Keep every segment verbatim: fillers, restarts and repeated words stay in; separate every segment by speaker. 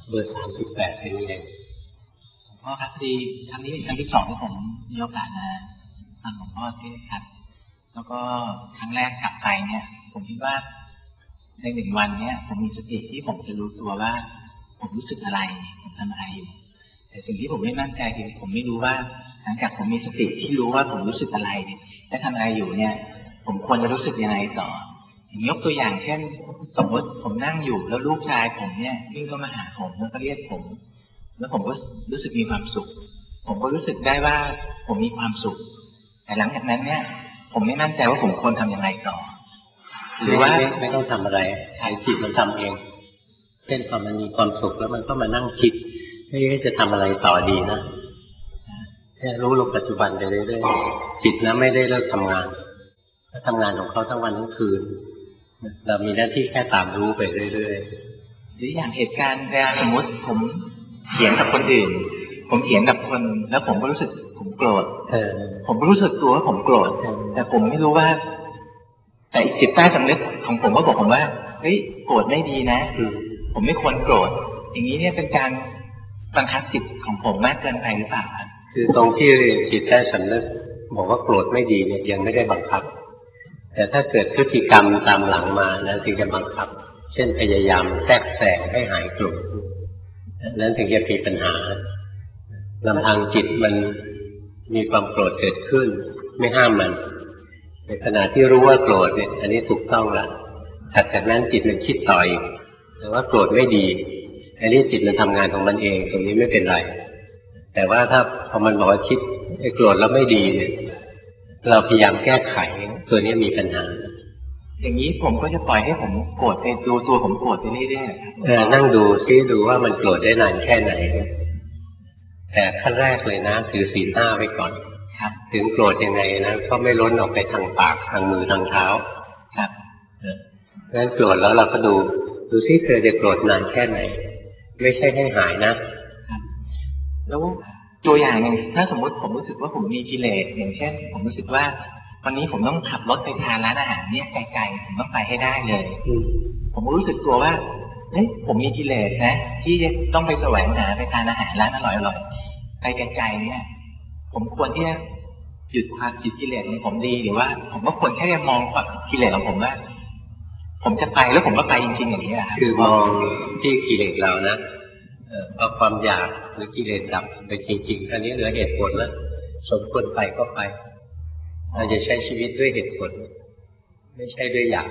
Speaker 1: เบอร์สามสิบแปดเป็นยังไง
Speaker 2: พ่อครับพอดีครั้งนี้เป็นครั้งที่สองที่ผมมีโอกาสมาฟังหลวงพ่อเทศน์ครับแล้วก็ครั้งแรกกลับไปเนี่ยผมคิดว่าในหนึ่งวันเนี้ยผมมีสติที่ผมจะรู้ตัวว่าผมรู้สึกอะไรผมทำอะไรอยู่แต่สิ่งที่ผมไม่มั่นใจคือผมไม่รู้ว่าหลังจากผมมีสติที่รู้ว่าผมรู้สึกอะไรและทำอะไรอยู่เนี่ยผมควรจะรู้สึกยังไงต่อยกตัวอย่างเช่นสมมติผมนั่งอยู่แล้วลูกชายผมเนี่ยวิ่งเข้ามาหาผมแล้วก็เรียกผมแล้วผมก็รู้สึกมีความสุขผมก็รู้สึกได้ว่าผมมีความสุขแต่หลังจากนั้นเนี่ยผมไม่มั่นใจว่าผมควรทำอย่างไรต่อหรือว่า
Speaker 1: ไม่ต้องทำอะไรให้จิตมันทำเองเช่นพอมันมีความสุขแล้วมันก็มานั่งคิดไม่รู้จะทำอะไรต่อดีนะแค่รู้ลงปัจจุบันไปเรื่อยๆจิตนะไม่ได้เลิกทำงานถ้าทำงานของเขาทั้งวันทั้งคืนเรามีหน้าที่แค่ตามรู้ไปเรื่อย
Speaker 2: ๆหรืออย่างเหตุการณ์เวลาสมมติผมเถียงกับคนอื่นผมเถียงกับคนแล้วผมก็รู้สึกผมโกรธผมก็รู้สึกตัวว่าผมโกรธแต่ผมไม่รู้ว่าแต่จิตใต้สำนึกของผมก็บอกผมว่าเฮ้ยโกรธไม่ดีนะผมไม่ควรโกรธอย่างนี้เนี่ยเป็นการบังคับจิตของผมมากเกินไปหรือเปล่าครับ
Speaker 1: คือตรงที่จิตใต้สำนึกบอกว่าโกรธไม่ดีเนี่ยยังไม่ได้บังคับแต่ถ้าเกิดพฤติกรรมตามหลังมานั้นถึงจะบังคับเช่นพยายามแทรกแซงให้หายโกรธนั้นถึงจะมีปัญหาลำพังจิตมันมีความโกรธเกิดขึ้นไม่ห้ามมันในขณะที่รู้ว่าโกรธเนี่ยอันนี้ถูกต้องละถัดจากนั้นจิตมันคิดต่ออีกแต่ว่าโกรธไม่ดีอันนี้จิตมันทำงานของมันเองตรงนี้ไม่เป็นไรแต่ว่าถ้าพอมันบอกว่าคิดไอ้โกรธแล้วไม่ดีเนี่ยเราพยายามแก้ไขตัวนี้มีปัญหา
Speaker 2: อย่างนี้ผมก็จะปล่อยให้ผมโกรธไปดูตัวผมโกรธไปเรื่อย
Speaker 1: ๆเออนั่งดูซิดูว่ามันโกรธได้นานแค่ไหนแต่ขั้นแรกเลยนะถือศีลห้าไว้ก่อนถึงโกรธยังไงนะก็ไม่ล้นออกไปทางปากทางมือทางเท้าครับงั้นโกรธแล้วเราก็ดูดูซิเธอจะโกรธนานแค่ไหนไม่ใช่ให้หายนะ
Speaker 2: แล้วตัวอย่างหนึ่งถ้าสมมติผมรู้สึกว่าผมมีกิเลสอย่างเช่นผมรู้สึกว่าวันนี้ผมต้องขับรถไปทานร้านอาหารเนี่ยไกลๆผมต้องไปให้ได้เลยผมรู้สึกตัวว่าเฮ้ยผมมีกิเลสนะที่จะต้องไปแสวงหาไปทานอาหารร้านอร่อยๆไปไกลๆเนี่ยผมควรที่จะหยุดความหยุดกิเลสของผมดีหรือว่าผมก็ควรแค่มองความกิเลสของผมว่าผมจะไปแล้วผมก็ไปจริงๆอย่างนี้แหละ
Speaker 1: คือมองที่กิเลสเรานะเอาความอยากหรือกิเลสดับไปจริงๆอันนี้เหลือเหตุผลแล้วสมควรไปก็ไปเราจะใช้ชีวิตด้วยเหตุผลไม่ใช่ด้วยอยาก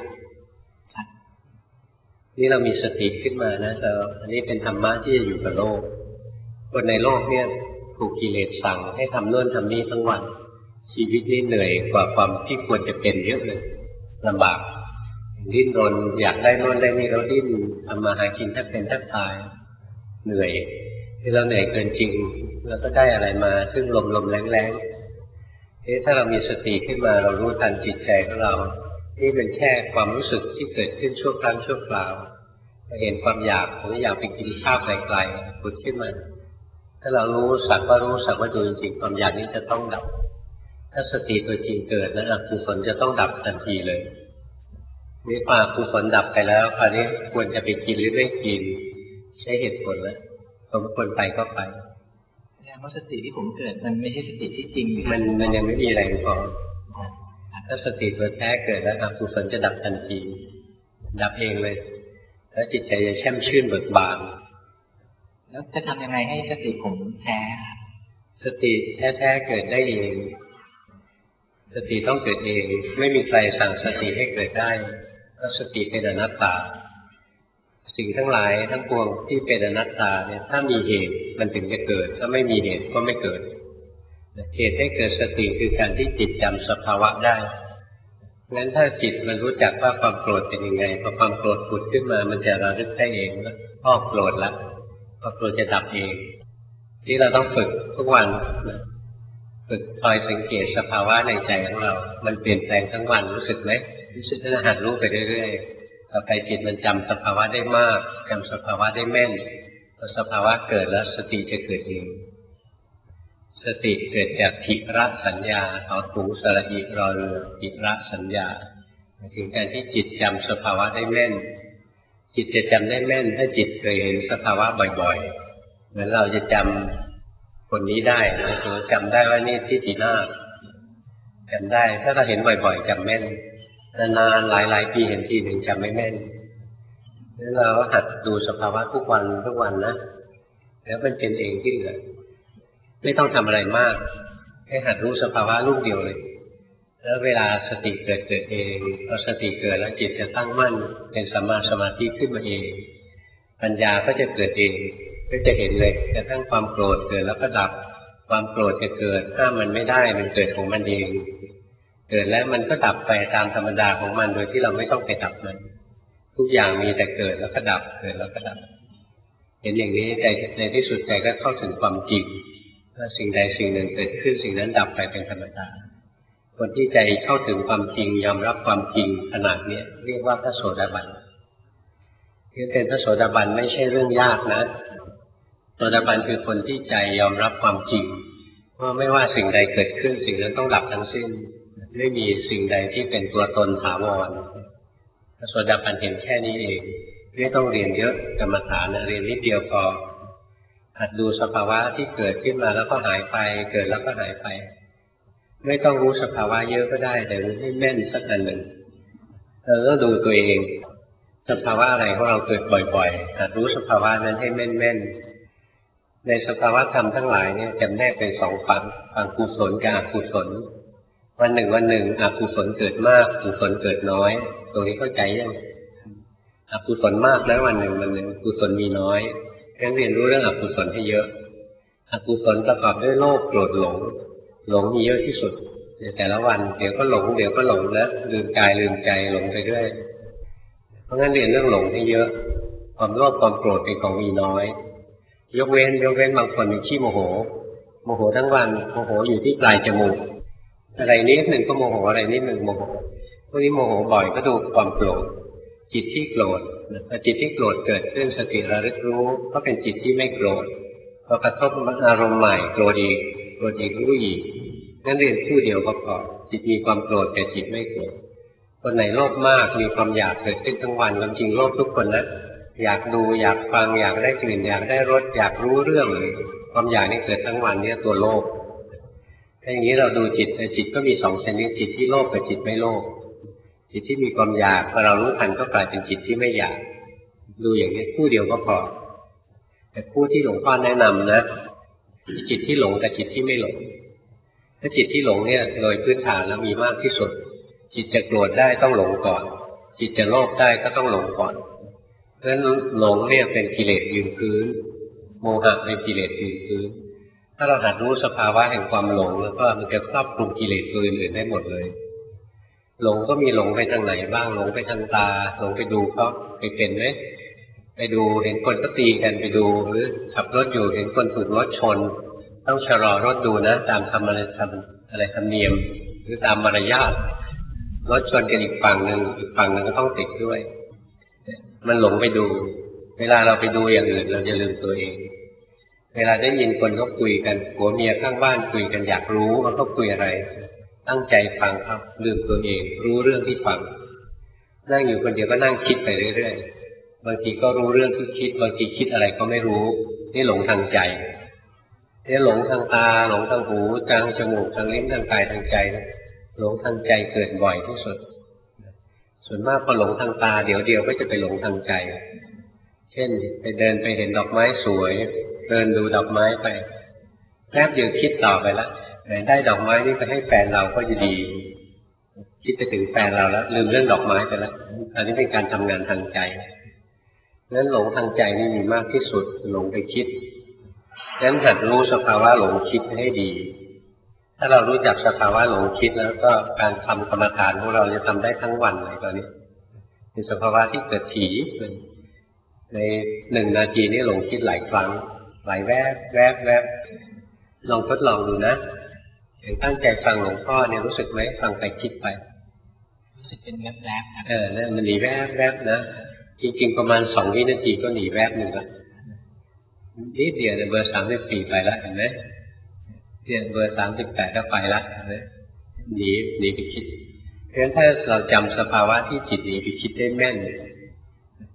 Speaker 1: นี่เรามีสติขึ้นมานะแต่อันนี้เป็นธรรมะที่จะอยู่กับโลกคนในโลกเนี่ยถูกกิเลสสั่งให้ทำโน่นทำนี่ทั้งวันชีวิตนี้เหนื่อยกว่าความที่ควรจะเป็นเยอะเลยลำบากดิ้นรนอยากได้โน่นได้นี่แล้วดิ้นทำมาหากินแทบเป็นแทบตายเหนื่อยที่เราเหนื่อยเกินจริงแล้วก็ได้อะไรมาซึ่งลมลมแรงแรงเอ๊ะถ้าเรามีสติขึ้นมาเรารู้ทันจิตใจของเรานี่เป็นแค่ความรู้สึกที่เกิดขึ้นชั่วครั้งชั่วคราวเห็นความอยากผมอยากไปกินข้าวไกลๆผุดขึ้นมาถ้าเรารู้สักว่ารู้สักว่าดูจริงๆความอยากนี้จะต้องดับถ้าสติตัวจริงเกิดแล้วอกุศลจะต้องดับทันทีเลยนี่พออกุศลดับไปแล้วคราวนี้ควรจะไปกินหรือไม่กินใช้เหตุผลแล้วสมควรไปก็ไป
Speaker 2: แสดงว่าสติที่ผมเกิดมันไม่ใช่สติที่จริง
Speaker 1: มันมันยังไม่มีแรงพอถ้าสติตัวแท้เกิดแล้วอกุศลจะดับทันทีดับเองเลยแล้วจิตใจจะแช่มชื่นเบิกบาน
Speaker 2: แล้วจะทำยังไงให้สติผมแท้
Speaker 1: สติแท้ๆเกิดได้เองสติต้องเกิดเองไม่มีใครสั่งสติให้เกิดได้เพราะสติเป็นอนัตตาสิ่งทั้งหลายทั้งปวงที่เป็นอนัตตาเนี่ยถ้ามีเหตุมันถึงจะเกิดถ้าไม่มีเหตุก็ไม่เกิดเหตุให้เกิดสติคือการที่จิตจำสภาวะได้งั้นถ้าจิตมันรู้จักว่าความโกรธเป็นยังไงพอความโกรธผุดขึ้นมามันจะระลึกได้เองว่าพ่อโกรธแล้วพอโกรธจะดับเองที่เราต้องฝึกทุกวันฝึกคอยสังเกตสภาวะในใจของเรามันเปลี่ยนแปลงทั้งวันรู้สึกไหมรู้สึกถ้าหัดรู้ไปเรื่อยๆต่อไปจิตมันจำสภาวะได้มากจำสภาวะได้แม่นพอสภาวะเกิดแล้วสติจะเกิดเองสติเกิดจากทิระสัญญาต่อถุงสระอิรอเรือทิระสัญญาถึงการที่จิตจำสภาวะได้แม่นจิตจะจำได้แม่นถ้าจิตเคยเห็นสภาวะบ่อยๆเหมือนเราจะจำคนนี้ได้นะหรือจำได้ว่านี่ทิฏฐินาถจำได้ถ้าเราเห็นบ่อยๆจำแม่นนานๆหลายๆปีเห็นทีหนึ่งจำไม่แม่นแล้วเราหัดดูสภาวะทุกวันทุกวันนะแล้วมันเป็นเองที่เหลือไม่ต้องทำอะไรมากแค่หัดรู้สภาวะลูกเดียวเลยแล้วเวลาสติเกิดเกิดเองพอสติเกิดแล้วจิตจะตั้งมั่นเป็นสัมมาสมาธิขึ้นมาเองปัญญาก็จะเกิดเองก็จะเห็นเลยกระทั่งความโกรธเกิดแล้วก็ดับความโกรธจะเกิดห้ามมันไม่ได้มันเกิดของมันเองเกิดแล้วมันก็ดับไปตามธรรมดาของมันโดยที่เราไม่ต้องไปดับมันทุกอย่างมีแต่เกิดแล้วก็ดับเกิดแล้วก็ดับเห็นอย่างนี้ใจในที่สุดใจก็เข้าถึงความจริงว่าสิ่งใดสิ่งหนึ่งเกิดขึ้นสิ่งนั้นดับไปเป็นธรรมดาคนที่ใจเข้าถึงความจริงยอมรับความจริงขนาดนี้เรียกว่าพระโสดาบันที่เป็นพระโสดาบันไม่ใช่เรื่องยากนะโสดาบันคือคนที่ใจยอมรับความจริงว่าไม่ว่าสิ่งใดเกิดขึ้นสิ่งนั้นต้องดับทั้งสิ้นไม่มีสิ่งใดที่เป็นตัวตนถาวรพระโสดาบันเห็นแค่นี้เองไม่ต้องเรียนเยอะกรรมฐานเรียนนิดเดียวพอหัดดูสภาวะที่เกิดขึ้นมาแล้วก็หายไปเกิดแล้วก็หายไปไม่ต้องรู้สภาวะเยอะก็ได้แต่รู้ให้แม่นสักอันหนึ่งเราต้องดูตัวเองสภาวะอะไรของเราเกิดบ่อยๆหัดรู้สภาวะนั้นให้แม่นๆในสภาวะธรรมทั้งหลายเนี่ยจำแนกเป็นสองฝั่งฝั่งกุศลกับอกุศลวันหนึ่งวันหนึ่งอกุศลเกิดมากกุศลเกิดน้อยตรงนี้เข้าใจยังอกุศลมากนะวันหนึ่งวันหนึ่งกุศลมีน้อยงั้นเรียนรู้เรื่องอกุศลให้เยอะอกุศลประกอบด้วยโลภโกรธหลงหลงมีเยอะที่สุดในแต่ละวันเดี๋ยวก็หลงเดี๋ยวก็หลงแล้วลืมกายลืมใจหลงไปเรื่อยเพราะงั้นเรียนเรื่องหลงให้เยอะความโลภความโกรธเป็นของมีน้อยยกเว้นยกเว้นบางคนขี้โมโหโมโหทั้งวันโมโหอยู่ที่ปลายจมูกอะไรนิดหนึ่งก็โมโหอะไรนิดหนึ่งโมโหพวกนี้โมโหบ่อยก็ดูความโกรธจิตที่โกรธพอจิตที่โกรธเกิดขึ้นสติระลึกรู้ก็เป็นจิตที่ไม่โกรธพอกระทบอารมณ์ใหม่โกรธอีกโกรธอีกรู้อีกงั้นเรียนคู่เดียวก็พอจิตมีความโกรธแต่จิตไม่โกรธคนไหนโลภมากมีความอยากเกิดขึ้นทั้งวันจริงๆโลภทุกคนนะอยากดูอยากฟังอยากได้กลิ่นอยากได้รสอยากรู้เรื่องเลยความอยากนี่เกิดทั้งวันเนี่ยตัวโลภถ้าอย่างนี้เราดูจิตจิตก็มีสองชนิดจิตที่โลภกับจิตไม่โลภจิตที่มีความอยากพอเรารู้ทันก็กลายเป็นจิตที่ไม่อยากดูอย่างนี้คู่เดียวก็พอแต่คู่ที่หลวงพ่อแนะนำนะจิตที่หลงกับจิตที่ไม่หลงถ้าจิตที่หลงเนี่ยโดยพื้นฐานแล้วมีมากที่สุดจิตจะโกรธได้ต้องหลงก่อนจิตจะโลภได้ก็ต้องหลงก่อนเพราะฉะนั้นหลงเนี่ยเป็นกิเลสยืนพื้นโมหะเป็นกิเลสยืนพื้นถ้าเราหัดรู้สภาวะแห่งความหลงแล้วก็มันจะครอบคลุมกิเลสตัวอื่นๆได้หมดเลยหลงก็มีหลงไปทางไหนบ้างหลงไปทางตาหลงไปดูเขาไปเป็นไหมไปดูเห็นคนก็ตีกันไปดูหรือขับรถอยู่เห็นคนถูกรถชนต้องชะลอรถดูนะตามทำอะไรทำอะไรธรรมเนียมหรือตามมารยาทรถชนกันอีกฝั่งหนึ่งอีกฝั่งหนึ่งก็ต้องติดด้วยมันหลงไปดูเวลาเราไปดูอย่างอื่นเราจะลืมตัวเองเวลาได้ยินคนเขาคุยกันผัวเมียข้างบ้านคุยกันอยากรู้ว่าเขาคุยอะไรตั้งใจฟังครับลืมตัวเองรู้เรื่องที่ฟังนั่งอยู่คนเดียวก็นั่งคิดไปเรื่อยๆบางทีก็รู้เรื่องที่คิดบางทีคิดอะไรก็ไม่รู้นี่หลงทางใจนี่หลงทางตาหลงทางหูทางจมูกทางลิ้นทางกายทางใจหลงทางใจเกิดบ่อยที่สุดส่วนมากพอหลงทางตาเดี๋ยวเดียวก็จะไปหลงทางใจเช่นไปเดินไปเห็นดอกไม้สวยเดินดูดอกไม้ไปแป๊บเดียวคิดต่อไปแล้วได้ดอกไม้นี่ไปให้แฟนเราก็จะดีคิดไปถึงแฟนเราแล้วลืมเรื่องดอกไม้ไปแล้วอันนี้เป็นการทำงานทางใจนั้นหลงทางใจนี่มีมากที่สุดหลงไปคิดงั้นหัดรู้สภาวะหลงคิดให้ดีถ้าเรารู้จักสภาวะหลงคิดแล้วก็การทำกรรมฐานของเราจะทำได้ทั้งวันเลยตอนนี้เป็นสภาวะที่เกิดถี่ในหนึ่งนาทีนี้หลงคิดหลายครั้งหลายแวบแวบแวบลองทดลองดูนะอย่างตั้งใจฟังหลวงพ่อเนี่ยรู้สึกไหมฟังไปคิดไปรู้สึกเป็นแวบแวบเออเนี่ยมันหนีแวบแวบนะจริงๆประมาณสองวินาทีก็หนีแวบหนึ่งละนิดเดียวเนี่ยเบอร์สามสิบสี่ไปแล้วเห็นไหมเที่ยเบอร์สามสิบแปดก็ไปละเห็นไหมหนีหนีไปคิดเพราะฉะนั้นถ้าเราจำสภาวะที่จิตหนีไปคิดได้แม่น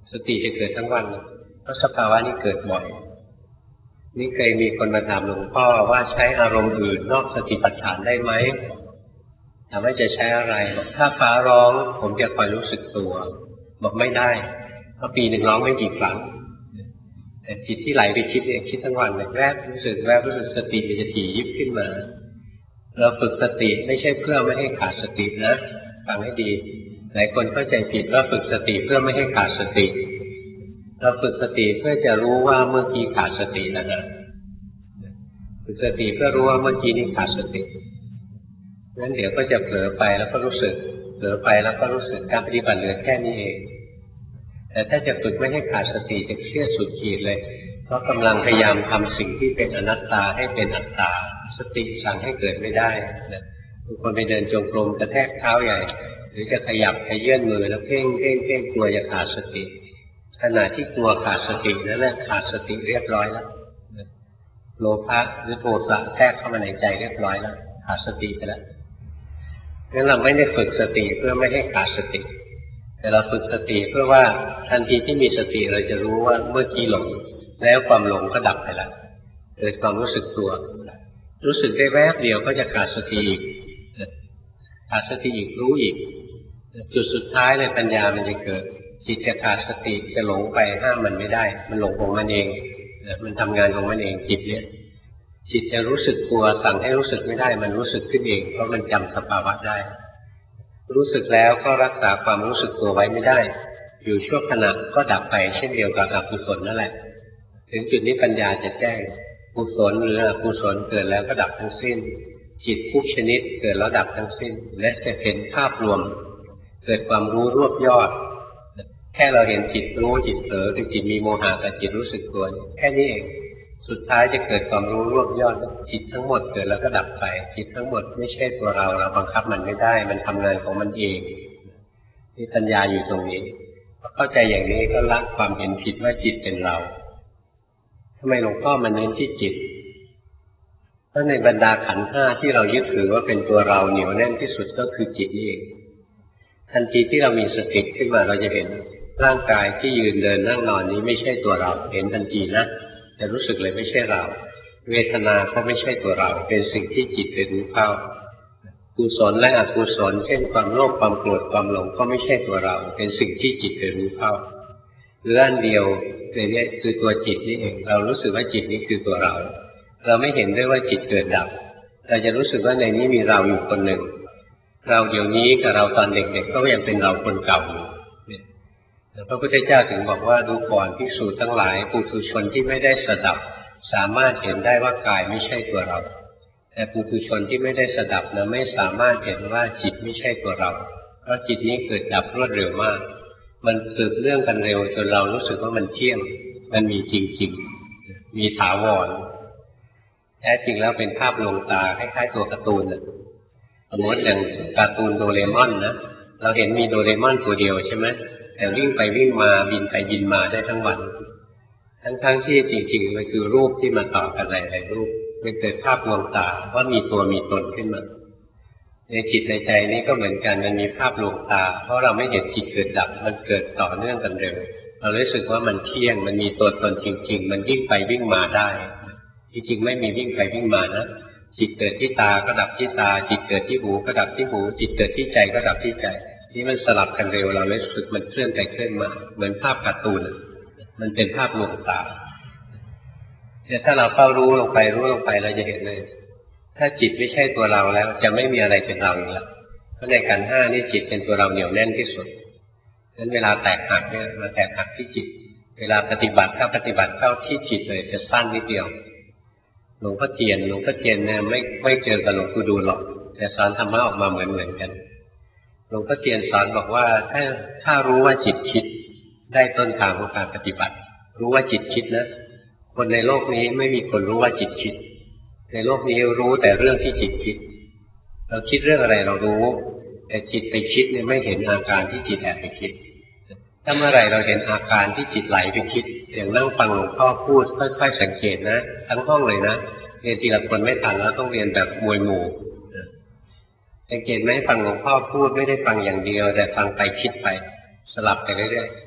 Speaker 1: สติจะเกิดทั้งวันเพราะสภาวะนี้เกิดบ่อยนี่เคยมีคนมาถามหลวงพ่อว่าใช้อารมณ์อื่นนอกสติปัฏฐานได้ไหมถามว่าจะใช้อะไรบอกถ้าฟ้าร้องผมจะคอยรู้สึกตัวบอกไม่ได้เพราะปีหนึ่งร้องไม่กี่ครั้งแต่จิตที่ไหลไปคิดเนี่ยคิดทั้งวันเลยแวบรู้สึกแวบรู้สึกสติมันจะถี่ยิบขึ้นมาเราฝึกสติไม่ใช่เพื่อไม่ให้ขาดสตินะฟังให้ดีหลายคนเข้าใจผิดว่าฝึกสติเพื่อไม่ให้ขาดสติเราฝึกสติเพื่อจะรู้ว่าเมื่อกี้ขาดสติแล้วนะฝึกสติเพื่อรู้ว่าเมื่อกี้นี้ขาดสติงั้นเดี๋ยวก็จะเผลอไปแล้วก็รู้สึกเผลอไปแล้วก็รู้สึกการปฏิบัติเหลือแค่นี้เองแต่ถ้าจะฝึกไม่ให้ขาดสติจะเครียดสุดขีดเลยเพราะกำลังพยายามทำสิ่งที่เป็นอนัตตาให้เป็นอัตตาสติสั่งให้เกิดไม่ได้นะบางคนไปเดินจงกรมกระแทกเท้าใหญ่หรือจะขยับขยื่นมือแล้วเพ่งเพ่งเพ่งกลัวจะขาดสติขณะที่กลัวขาดสตินั่นแหละขาดสติเรียบร้อยแล้วโลภะหรือโทสะแทรกเข้ามาในใจเรียบร้อยแล้วขาดสติไปแล้วงั้นเราไม่ได้ฝึกสติเพื่อไม่ให้ขาดสติแต่เราฝึกสติเพื่อว่าทันทีที่มีสติเราจะรู้ว่าเมื่อกี้หลงแล้วความหลงก็ดับไปแล้วเกิดความรู้สึกตัวรู้สึกได้แวบเดียวก็จะขาดสติอีกขาดสติอีกรู้อีกจุดสุดท้ายเลยปัญญามันจะเกิดจิตจะขาดสติจะหลงไปห้ามมันไม่ได้มันหลงของมันเองมันทำงานของมันเองจิตเนี่ยจิตจะรู้สึกตัวสั่งให้รู้สึกไม่ได้มันรู้สึกขึ้นเองเพราะมันจำสภาวะได้รู้สึกแล้วก็รักษาความรู้สึกตัวไว้ไม่ได้อยู่ชั่วขณะก็ดับไปเช่นเดียวกับอกุศลนั่นแหละถึงจุดนี้ปัญญาจะแจ้งกุศลหรืออกุศลเกิดแล้วก็ดับทั้งสิ้นจิตทุกชนิดเกิดแล้วดับทั้งสิ้นและจะเห็นภาพรวมเกิดความรู้รวบยอดแค่เราเห็นจิตรู้จิตเผลอคือจิตมีโมหะกับจิตรู้สึกตัวแค่นี้เองสุดท้ายจะเกิดความรู้รวบยอดจิตทั้งหมดเกิดแล้วก็ดับไปจิตทั้งหมดไม่ใช่ตัวเราเราบังคับมันไม่ได้มันทำงานของมันเองนี่ปัญญาอยู่ตรงนี้เข้าใจอย่างนี้ก็ละความเห็นผิดว่าจิตเป็นเราทำไมหลวงพ่อมันเน้นที่จิตเพราะในบรรดาขันธ์ห้าที่เรายึดถือว่าเป็นตัวเราเหนียวแน่นที่สุดก็คือจิตนี่เองทันทีที่เรามีสติขึ้นมาเราจะเห็นร่างกายที่ยืนเดินนั่งนอนนี้ไม่ใช่ตัวเราเห็นทันทีนะจะรู้สึกเลยไม่ใช่เราเวทนาก็ไม่ใช่ตัวเราเป็นสิ่งที่จิตไปรู้เข้ากุศลและอกุศลเช่นความโลภความโกรธความหลงก็ไม่ใช่ตัวเราเป็นสิ่งที่จิตไปรู้เข้าเรื่องเดียวเลยเนี่ยคือตัวจิตนี่เองเรารู้สึกว่าจิตนี้คือตัวเราเราไม่เห็นด้วยว่าจิตเกิดดับเราจะรู้สึกว่าในนี้มีเราอยู่คนหนึ่งเราเดี๋ยวนี้กับเราตอนเด็กๆก็ยังเป็นเราคนเก่าอยู่พระพุทธเจ้าถึงบอกว่าดูก่อนภิกษุทั้งหลายปุถุชนที่ไม่ได้สดับสามารถเห็นได้ว่ากายไม่ใช่ตัวเราแต่ปุถุชนที่ไม่ได้สดับนะไม่สามารถเห็นว่าจิตไม่ใช่ตัวเราเพราะจิตนี้เกิดดับรวดเร็วมากมันสืบเรื่องกันเร็วจนเรารู้สึกว่ามันเที่ยงมันมีจริงๆมีถาวรแท้จริงแล้วเป็นภาพลวงตาคล้ายๆตัวการ์ตูนนะสมมติอย่างการ์ตูนโดเรมอนนะเราเห็นมีโดเรมอนตัวเดียวใช่ไหมแต่วิ่งไปวิ่งมาบินไปบินมาได้ทั้งวันทั้งๆที่จริงๆมันคือรูปที่มาต่อกันหลายๆรูปมันเกิดภาพลวงตาว่ามีตัวมีตนขึ้นมาในจิตในใจนี้ก็เหมือนกันมันมีภาพลวงตาเพราะเราไม่เห็นจิตเกิดดับมันเกิดต่อเนื่องกันเร็วเรารู้สึกว่ามันเที่ยงมันมีตัวตนจริงๆมันวิ่งไปวิ่งมาได้จริงๆไม่มีวิ่งไปวิ่งมานะจิตเกิดที่ตาก็ดับที่ตาจิตเกิดที่หูก็ดับที่หูจิตเกิดที่ใจก็ดับที่ใจนี่มันสลับกันเร็วเราเลยรู้สึกมันเคลื่อนไปเคลื่อนมาเหมือนภาพการ์ตูนมันเป็นภาพลวงตาแต่ถ้าเราเฝ้ารู้ลงไปรู้ลงไปเราจะเห็นเลยถ้าจิตไม่ใช่ตัวเราแล้วจะไม่มีอะไรเป็นเราอีกแล้วเพราะในขันธ์ห้านี่จิตเป็นตัวเราเหนียวแน่นที่สุดฉะนั้นเวลาแตกหักเนี่ยมาแตกหักที่จิตเวลาปฏิบัติถ้าปฏิบัติเข้าที่จิตเลยจะสั้นนิดเดียวหลวงพ่อเทียนหลวงพ่อเทียนเนี่ยไม่ไม่เจอกับหลวงปู่ดูลหรอกแต่สอนธรรมะออกมาเหมือนเหมือนกันหลวงพ่อเทียนสอนบอกว่าถ้าถ้ารู้ว่าจิตคิดได้ต้นทางของการปฏิบัติรู้ว่าจิตคิดนะคนในโลกนี้ไม่มีคนรู้ว่าจิตคิดในโลกนี้รู้แต่เรื่องที่จิตคิดเราคิดเรื่องอะไรเรารู้แต่จิตไปคิดเนี่ยไม่เห็นอาการที่จิตแอบไปคิดถ้าเมื่อไรเราเห็นอาการที่จิตไหลไปคิดอย่างนั่งฟังหลวงพ่อพูดค่อยๆสังเกตนะทั้งห้องเลยนะเรียนทีละคนไม่ทันแล้วต้องเรียนแบบมวยหมู่สังเกตไหมฟังหลวงพ่อพูดไม่ได้ฟังอย่างเดียวแต่ฟังไปคิดไปสลับไปเรื่อย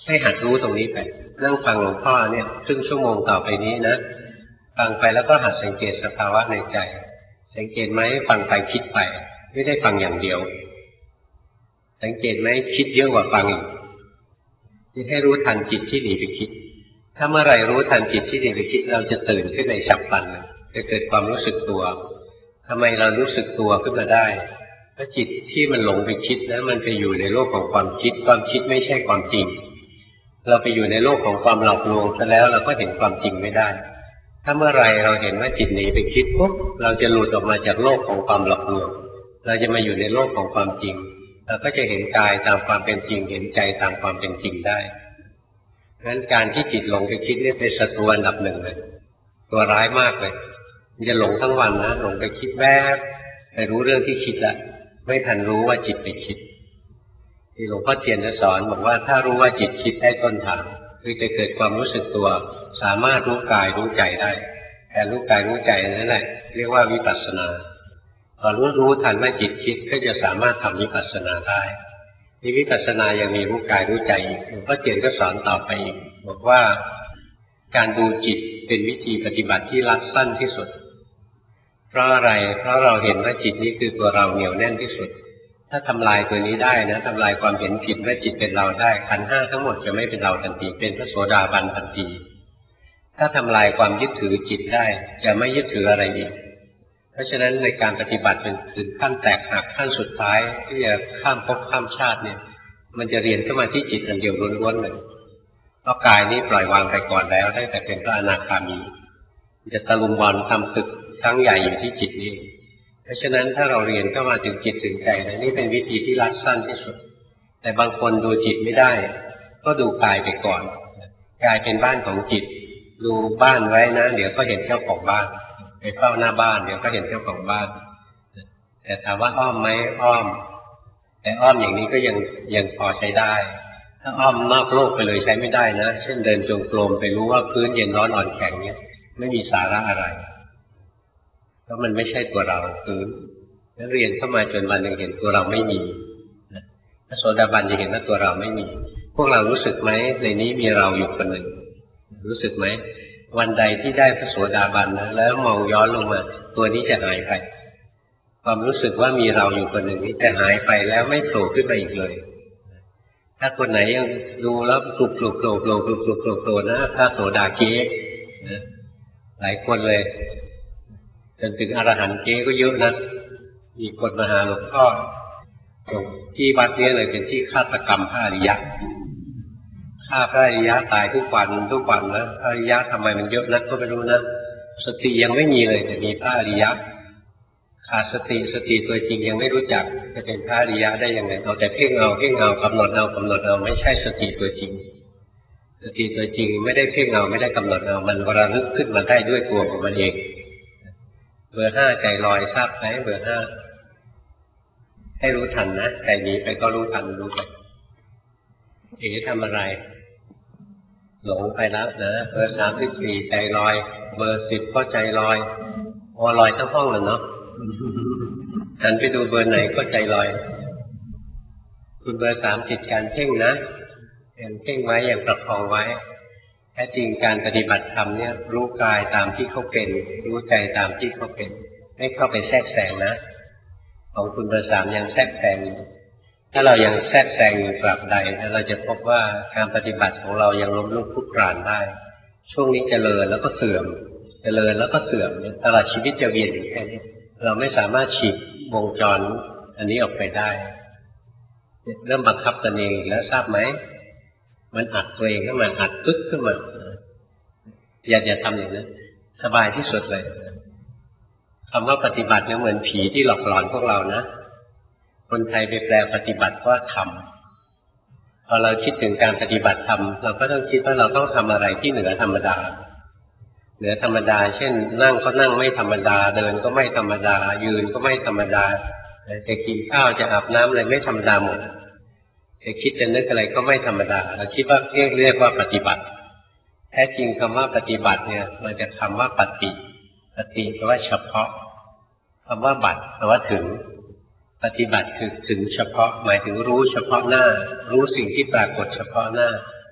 Speaker 1: ให้หัดรู้ตรงนี้ไปนั่งฟังหลวงพ่อเนี่ยครึ่งชั่วโมงต่อไปนี้นะฟังไปแล้วก็หัดสังเกตสภาวะในใจสังเกตไหมฟังไปคิดไปไม่ได้ฟังอย่างเดียวสังเกตไหมคิดเยอะกว่าฟังอีกที่ให้รู้ทันจิตที่หนีไปคิดถ้าเมื่อไรรู้ทันจิตที่หนีไปคิดเราจะตื่นขึ้นในฉับพลันจะเกิดความรู้สึกตัวทำไมเรารู้สึกตัวขึ้นมาได้เพราะจิตที่มันหลงไปคิดนะมันไปอยู่ในโลกของความคิดความคิดไม่ใช่ความจริงเราไปอยู่ในโลกของความหลอกลวงซะแล้วเราก็เห็นความจริงไม่ได้ถ้าเมื่อไรเราเห็นว่าจิตหนีไปคิดปุ๊บเราจะหลุดออกมาจากโลกของความหลอกลวงเราจะมาอยู่ในโลกของความจริงเราก็จะเห็นกายตามความเป็นจริงเห็นใจตามความเป็นจริงได้งั้นการที่จิตหลงไปคิดนี่เป็นศัตรูอันดับหนึ่งเลยตัวร้ายมากเลยมันจะหลงทั้งวันนะหลงไปคิดแวบไปรู้เรื่องที่คิดแล้วไม่ทันรู้ว่าจิตไปคิดที่หลวงพ่อเทียนจะสอนบอกว่าถ้ารู้ว่าจิตคิดได้ต้นทางคือจะเกิดความรู้สึกตัวสามารถรู้กายรู้ใจได้แต่รู้กายรู้ใจนั่นแหละเรียกว่าวิปัสสนาพอรู้รู้ทันว่าจิตคิดก็จะสามารถทำวิปัสสนาได้ที่วิปัสสนายังมีรู้กายรู้ใจอีกหลวงพ่อเทียนก็สอนต่อไปอีกบอกว่าการดูจิตเป็นวิธีปฏิบัติที่รัดสั้นที่สุดเพราะอะไรเพราะเราเห็นว่าจิตนี้คือตัวเราเหนียวแน่นที่สุดถ้าทำลายตัวนี้ได้นะทำลายความเห็นผิดว่าจิตเป็นเราได้ขันธ์ห้าทั้งหมดจะไม่เป็นเราทันทีเป็นพระโสดาบันทันทีถ้าทำลายความยึดถือจิตได้จะไม่ยึดถืออะไรอีกเพราะฉะนั้นในการปฏิบัติเป็นถึงขั้นแตกหักขั้นสุดท้ายที่จะข้ามภพข้ามชาติเนี่ยมันจะเรียนเข้ามาที่จิตอันเดียวล้วนๆเลยเพราะกายนี้ปล่อยวางไปก่อนแล้วได้แต่เป็นพระอนาคามีจะตะลุมบอลทำตึกครั้งใหญ่อยู่ที่จิตนี้เพราะฉะนั้นถ้าเราเรียนเข้ามาถึงจิตถึงใจนะนี่เป็นวิธีที่รัดสั้นที่สุดแต่บางคนดูจิตไม่ได้ก็ดูกายไปก่อนกายเป็นบ้านของจิตดูบ้านไว้นะเดี๋ยวก็เห็นเจ้าของบ้านไปเฝ้าหน้าบ้านเดี๋ยวก็เห็นเจ้าของบ้านแต่ถามว่าอ้อมไหมอ้อมแต่อ้อมอย่างนี้ก็ยังยังพอใช้ได้ถ้าอ้อมนอกโลกไปเลยใช้ไม่ได้นะเช่นเดินจงกรมไปรู้ว่าพื้นเย็นร้อนอ่อนแข็งเนี่ยไม่มีสาระอะไรเพราะมันไม่ใช่ตัวเราพื้นแล้วเรียนเข้ามาจนวันหนึ่งเห็นตัวเราไม่มีพระโสดาบันจะเห็นว่าตัวเราไม่มีพวกเรารู้สึกไหมในนี้มีเราอยู่คนหนึ่งรู้สึกไหมวันใดที่ได้พระโสดาบันนะแล้วมองย้อนลงมาตัวนี้จะหายไปความรู้สึกว่ามีเราอยู่คนหนึ่งนี้จะหายไปแล้วไม่โผล่ขึ้นมาอีกเลยถ้าคนไหนยังดูแล้วกลุกกลุกโผล่โผล่กลุกกลุกโผล่โผล่นะพระโสดาเก๊นะหลายคนเลยจนถึงอรหันต์เก๊ก็เยอะนะมีคนมาหาหลวงพ่อที่วัดนี้เลยเป็นที่ฆาตกรรมพระอริยะฆ่าพระอริยะตายทุกวันทุกวันนะพระอริยะทำไมมันเยอะนักก็ไม่รู้นะสติยังไม่มีเลยแต่มีพระอริยะขาดสติสติตัวจริงยังไม่รู้จักจะเป็นพระอริยะได้ยังไงเอาแต่เพ่งเอาเพ่งเอากำหนดเอากำหนดเอาไม่ใช่สติตัวจริงสติตัวจริงไม่ได้เพ่งเอาไม่ได้กำหนดเอามันระลึกขึ้นมาได้ด้วยตัวของมันเองเบอร์ห้าใจลอยทราบไหมเบอร์ห้าให้รู้ทันนะใจหนีไปก็รู้ทันรู้ไปเอ๋ทำอะไรหลงไปแล้วนะเบอร์สามสิบสี่ใจลอยเบอร์สิบก็ใจลอยโอ้ลอยทั้งห้องเลยเนาะหันไปดูเบอร์ไหนก็ใจลอยคุณเบอร์สามจิตการเพ่งนะอย่างเพ่งไว้อย่างประคองไว้แท้จริงการปฏิบัติธรรมเนี่ยรู้กายตามที่เขาเป็นรู้ใจตามที่เขาเป็นไม่เข้าไปแทรกแซงนะของคุณเบอร์สามยังแทรกแซงถ้าเรายังแทรกแซงอยู่ตราบใดเราจะพบว่าการปฏิบัติของเรายังล้มลุกคลุกคลานได้ช่วงนี้เจริญแล้วก็เสื่อมเจริญแล้วก็เสื่อมตลอดชีวิตจะเวียนอยู่แค่นี้เราไม่สามารถฉีกวงจรอันนี้ออกไปได้เริ่มบังคับตัวเองแล้วทราบไหมมันอัดตัวเองขึ้นมาอัดปึ๊กขึ้นมาอย่าอย่าทำอย่างนั้นสบายที่สุดเลยคำว่าปฏิบัติเนี่ยเหมือนผีที่หลอกหลอนพวกเรานะคนไทยไปแปลปฏิบัติว่าทำพอเราคิดถึงการปฏิบัติธรรมเราก็ต้องคิดว่าเราต้องทำอะไรที่เหนือธรรมดาเหนือธรรมดาเช่นนั่งก็นั่งไม่ธรรมดาเดินก็ไม่ธรรมดายืนก็ไม่ธรรมดาจะกินข้าวจะอาบน้ำอะไรไม่ธรรมดาหมดจะคิดจะนึกอะไรก็ไม่ธรรมดาเราคิดว่าเรียกเรียกว่าปฏิบัติแท้จริงคำว่าปฏิบัติเนี่ยมันจะคำว่าปฏิปฏิแปลว่าเฉพาะคำว่าบัติแปลว่าถึงปฏิบัติคือถึงเฉพาะหมายถึงรู้เฉพาะหน้ารู้สิ่งที่ปรากฏเฉพาะหน้า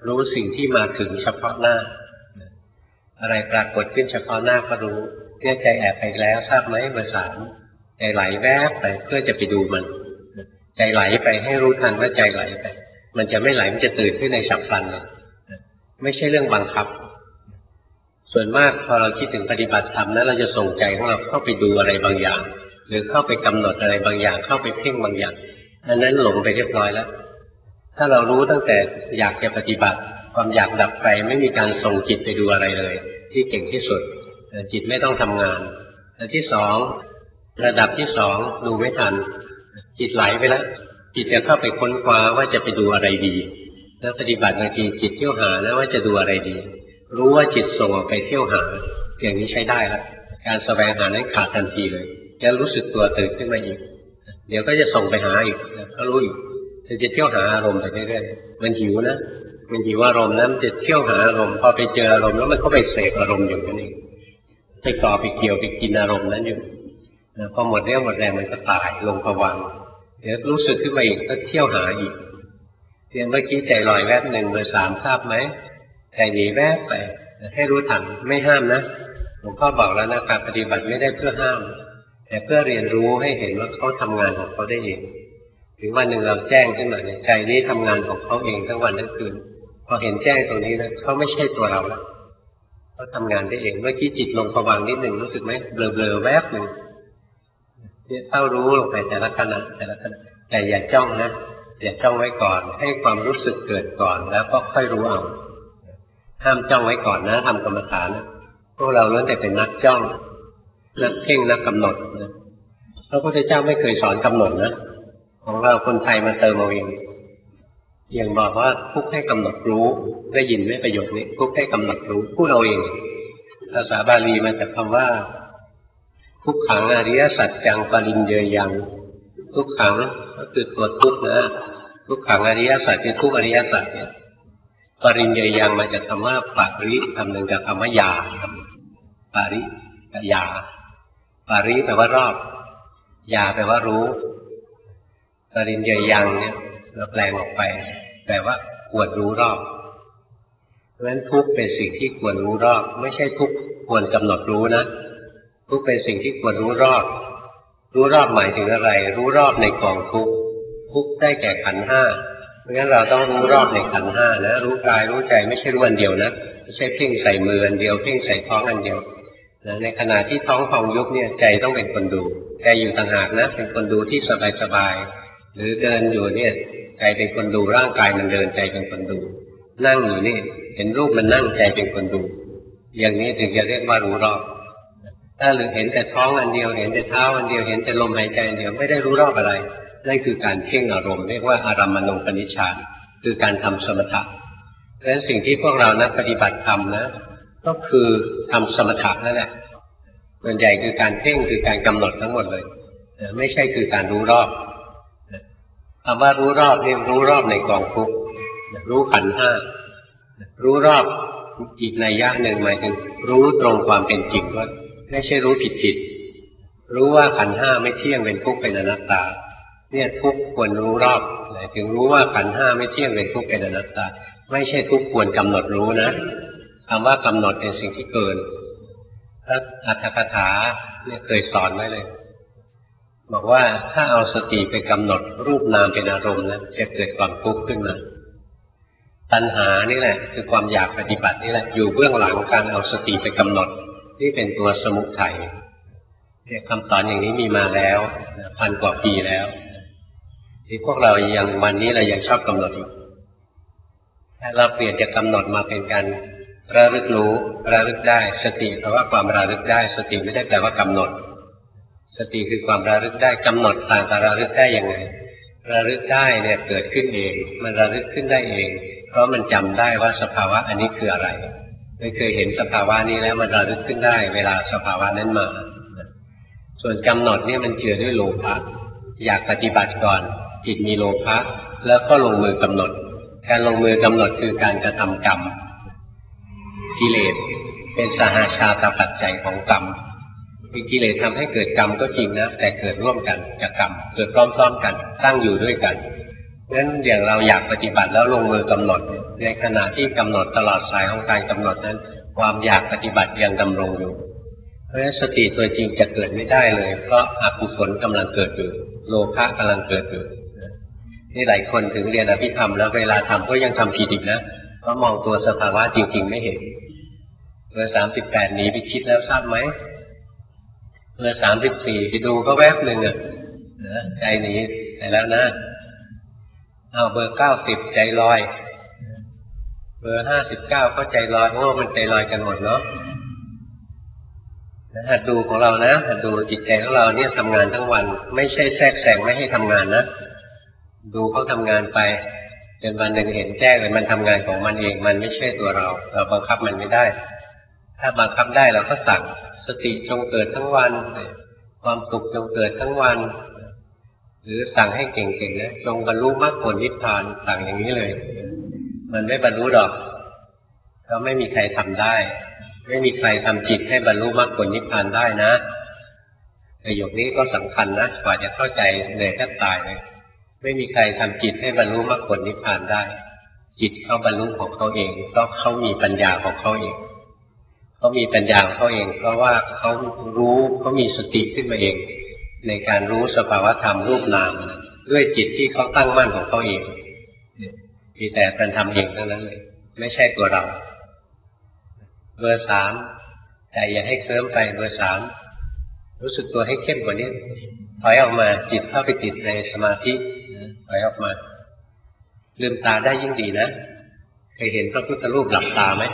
Speaker 1: รู้สิ่งที่มาถึงเฉพาะหน้าอะไรปรากฏขึ้นเฉพาะหน้าก็รู้เนี่ยใจแอบไปแล้วทราบไหมเบอร์สามใจไหลแวบไปเพื่อจะไปดูมันใจไหลไปให้รู้ทันว่าใจไหลไปมันจะไม่ไหลมันจะตื่นขึ้นในฉับพลันเลยไม่ใช่เรื่องบังคับส่วนมากพอเราคิดถึงปฏิบัติธรรมนั้นเราจะส่งใจของเราเข้าไปดูอะไรบางอย่างหรือเข้าไปกำหนดอะไรบางอย่างเข้าไปเพ่งบางอย่างอันนั้นหลงไปเรียบร้อยแล้วถ้าเรารู้ตั้งแต่อยากจะปฏิบัติความอยากดับไปไม่มีการส่งจิตไปดูอะไรเลยที่เก่งที่สุดจิตไม่ต้องทำงานอันที่สองระดับที่สองดูไม่ทันจิตไหลไปแล้วจิตจะเข้าไปค้นคว้าว่าจะไปดูอะไรดีแล้วปฏิบัติบางทีจิตเที่ยวหานะว่าจะดูอะไรดีรู้ว่าจิตส่งออกไปเที่ยวหาอย่างนี้ใช้ได้แล้วการแสวงหานั้นขาดทันทีเลยจะรู้สึกตัวตื่นขึ้นมาอีกเดี๋ยวก็จะส่งไปหาอีกก็รู้อีกจะเที่ยวหาอารมณ์ไปเรื่อยๆมันหิวนะมันหิวอารมณ์นั้นจะเที่ยวหาอารมณ์พอไปเจออารมณ์แล้วมันก็ไปเสพอารมณ์อยู่นั่นเองไปก่อไปเกี่ยวไปกินอารมณ์นั้นอยู่พอหมดเรี่ยวหมดแรงมันก็ตายลงภวังค์เดี๋ยวรู้สึกขึ้นมาอีกก็เที่ยวหาอีกเรียนเมื่อกี้ใจลอยแวบหนึ่งเบอร์สามทราบไหมใจหนีแวบไปให้รู้ทันไม่ห้ามนะหลวงพ่อบอกแล้วนะการปฏิบัติไม่ได้เพื่อห้ามแต่เพื่อเรียนรู้ให้เห็นว่าเขาทำงานของเขาได้เองถึงวันหนึ่งเราแจ้งขึ้นมาเนี่ยใจนี้ทำงานของเขาเองทั้งวันทั้งคืนพอเห็นแจ้งตรงนี้นะเขาไม่ใช่ตัวเราแล้วเขาทำงานได้เองเมื่อกี้จิตลงภวังค์นิดหนึ่งรู้สึกไหมเบลอๆแวบหนึ่งเนี่ยเข้ารู้ลงไปแต่ละขณะแต่ละขณะแต่อย่าจ้องนะอย่าจ้องไว้ก่อนให้ความรู้สึกเกิดก่อนแล้วก็ค่อยรู้เอาห้ามจ้องไว้ก่อนนะทำกรรมฐานนะพวกเราล้วนแต่เป็นนักจ้องนักเพ่งนักกำหนดนะพระพุทธเจ้าไม่เคยสอนกำหนดนะของเราคนไทยมาเติมเอาเองอย่างบอกว่าทุกให้กำหนดรู้ได้ยินไหมประโยคนี้ทุกให้กำหนดรู้พูดเอาเองภาษาบาลีมาจากคำว่าทุกขังอริยสัจจังปริญเยยังทุกขังก็คือตัวทุกข์นะทุกขังอริยสัจคือทุกอริยสัจเนี่ยปริญเยยังมาจากคำว่าปาริคำหนึ่งกับคำว่ายาปาริกับยาปาริแปลว่ารอบยาแปลว่ารู้ปริญเยยังเนี่ยเราแปลงออกไปแปลว่าควรรู้รอบเพราะฉะนั้นทุกเป็นสิ่งที่ควรรู้รอบไม่ใช่ทุกควรกำหนดรู้นะทุกเป็นสิ่งที่ควรรู้รอบรู้รอบหมายถึงอะไรรู้รอบในกองทุกทุกได้แก่ขันธ์ห้าเพราะงั้นเราต้องรู้รอบในขันธ์ห้านะรู้กายรู้ใจไม่ใช่รู้อันเดียวนะไม่ใช่เพ่งใส่มืออันเดียวเพ่งใส่ท้องอันเดียวในขณะที่ท้องพองยุบเนี่ยใจต้องเป็นคนดูใจอยู่ต่างหากนะเป็นคนดูที่สบายๆหรือเดินอยู่เนี่ยใจเป็นคนดูร่างกายมันเดินใจเป็นคนดูนั่งอยู่นี่เห็นรูปมันนั่งใจเป็นคนดูอย่างนี้ถึงจะเรียกว่ารู้รอบถ้าหรือเห็นแต่ท้องอันเดียวเห็นแต่เท้าอันเดียวเห็นแต่ลมหายใจอันเดียวไม่ได้รู้รอบอะไรนั่นคือการเพ่งอารมณ์เรียกว่าอารัมมณูปนิชฌานคือการทำสมถะเพราะฉะนั้นสิ่งที่พวกเรานักปฏิบัติธรรมนะก็คือทำสมถะนั่นแหละส่วนใหญ่คือการเพ่งคือการกำหนดทั้งหมดเลยไม่ใช่คือการรู้รอบคำว่ารู้รอบนี่รู้รอบในกองทุกข์รู้ขันธ์ห้ารู้รอบอีกนัยยะหนึ่งหมายถึงรู้ตรงความเป็นจริงว่าไม่ใช่รู้ผิดผิดรู้ว่าขันธ์ห้าไม่เที่ยงเป็นทุกข์เป็นอนัตตาเนี่ยทุกข์ควรรู้รอบหมายถึงรู้ว่าขันธ์ห้าไม่เที่ยงเป็นทุกข์เป็นอนัตตาไม่ใช่ทุกข์ควรกำหนดรู้นะคำว่ากำหนดเป็นสิ่งที่เกินพระอัตถกถาเนี่ยเคยสอนไว้เลยบอกว่าถ้าเอาสติไปกำหนดรูปนามเป็นอารมณ์นะจะเกิดความทุกข์ขึ้นมาตัณหานี่แหละคือความอยากปฏิบัตินี่แหละอยู่เบื้องหลังการเอาสติไปกำหนดที่เป็นตัวสมุทัยเนี่ยคำสอนอย่างนี้มีมาแล้วพันกว่าปีแล้วที่พวกเรายังวันนี้เรายังชอบกำหนดอยู่ถ้าเราเปลี่ยนจากกำหนดมาเป็นการระลึกรู้ระลึกได้สติแปลว่าความระลึกได้สติไม่ได้แปลว่ากำหนดสติคือความระลึกได้กำหนดต่างกับระลึกได้ยังไงระลึกได้เนี่ยเกิดขึ้นเองมันระลึกขึ้นได้เองเพราะมันจำได้ว่าสภาวะอันนี้คืออะไรไม่เคยเห็นสภาวะนี้แล้วมันระลึกขึ้นได้เวลาสภาวะนั้นมาส่วนกำหนดเนี่ยมันเจือด้วยโลภะอยากปฏิบัติก่อนจิตมีโลภะแล้วก็ลงมือกำหนดการลงมือกำหนดคือการกระทำกรรมกิเลสเป็นสหชาตปัจจัยของกรรมกิเลสทำให้เกิดกรรมก็จริงนะแต่เกิดร่วมกันกับกรรมเกิดพร้อมๆกันตั้งอยู่ด้วยกันงั้นอย่างเราอยากปฏิบัติแล้วลงมือกำหนดในขณะที่กำหนดตลอดสายของการกำหนดนั้นความอยากปฏิบัติยังดำรงอยู่เพราะฉะนั้นสติตัวจริงจะเกิดไม่ได้เลยเพราะอกุศลกำลังเกิดอยู่โลภะกำลังเกิดอยู่นี่หลายคนถึงเรียนอภิธรรมแล้วเวลาทำก็ยังทำผิดอีกนะเพราะมองตัวสภาวะจริงๆไม่เห็นเบอร์สามสิบแปดหนีไปคิดแล้วทราบไหมเบอร์สามสิบสี่ไปดูก็แวบหนึ่งอ่ะใจหนีไปแล้วนะเอาเบอร์เก้าสิบใจลอยเบอร์ห้าสิบเก้าก็ใจลอยโอ้มันใจลอยกันหมดเนาะหัดดูของเรานะหัดดูจิตใจของเราเนี่ยทำงานทั้งวันไม่ใช่แทรกแซงไม่ให้ทำงานนะดูเขาทำงานไปจนวันหนึ่งเห็นแจ้งเลยมันทำงานของมันเองมันไม่ใช่ตัวเราเราบังคับมันไม่ได้ถ้าบังคับได้เราก็สั่งสติจงเกิดทั้งวันความสุขจงเกิดทั้งวันหรือสั่งให้เก่งๆนะจงบรรลุมรรคผลนิพพานสั่งอย่างนี้เลยมันไม่บรรลุหรอกเพราะไม่มีใครทำได้ไม่มีใครทำจิตให้บรรลุมรรคผลนิพพานได้นะประโยคนี้ก็สำคัญนะกว่าจะเข้าใจเหนื่อยแทบตายเลยไม่มีใครทำจิตให้บรรลุมรรคผลนิพพานได้จิตเขาบรรลุของเขาเองเพราะเขามีปัญญาของเขาเองเขามีปัญญาของเขาเองเพราะว่าเขารู้เขามีสติขึ้นมาเองในการรู้สภาวธรรมรูปนามด้วยจิตที่เขาตั้งมั่นของเขาเองมีแต่เป็นทำเองทั้งนั้นเลยไม่ใช่ตัวเราเบอร์สามแต่อย่าให้เคลิ้มไปเบอร์สามรู้สึกตัวให้เข้มกว่านี้ถอยออกมาจิตเข้าไปติดในสมาธิถอยออกมาลืมตาได้ยิ่งดีนะเคยเห็นพระพุทธรูปหลับตาไหม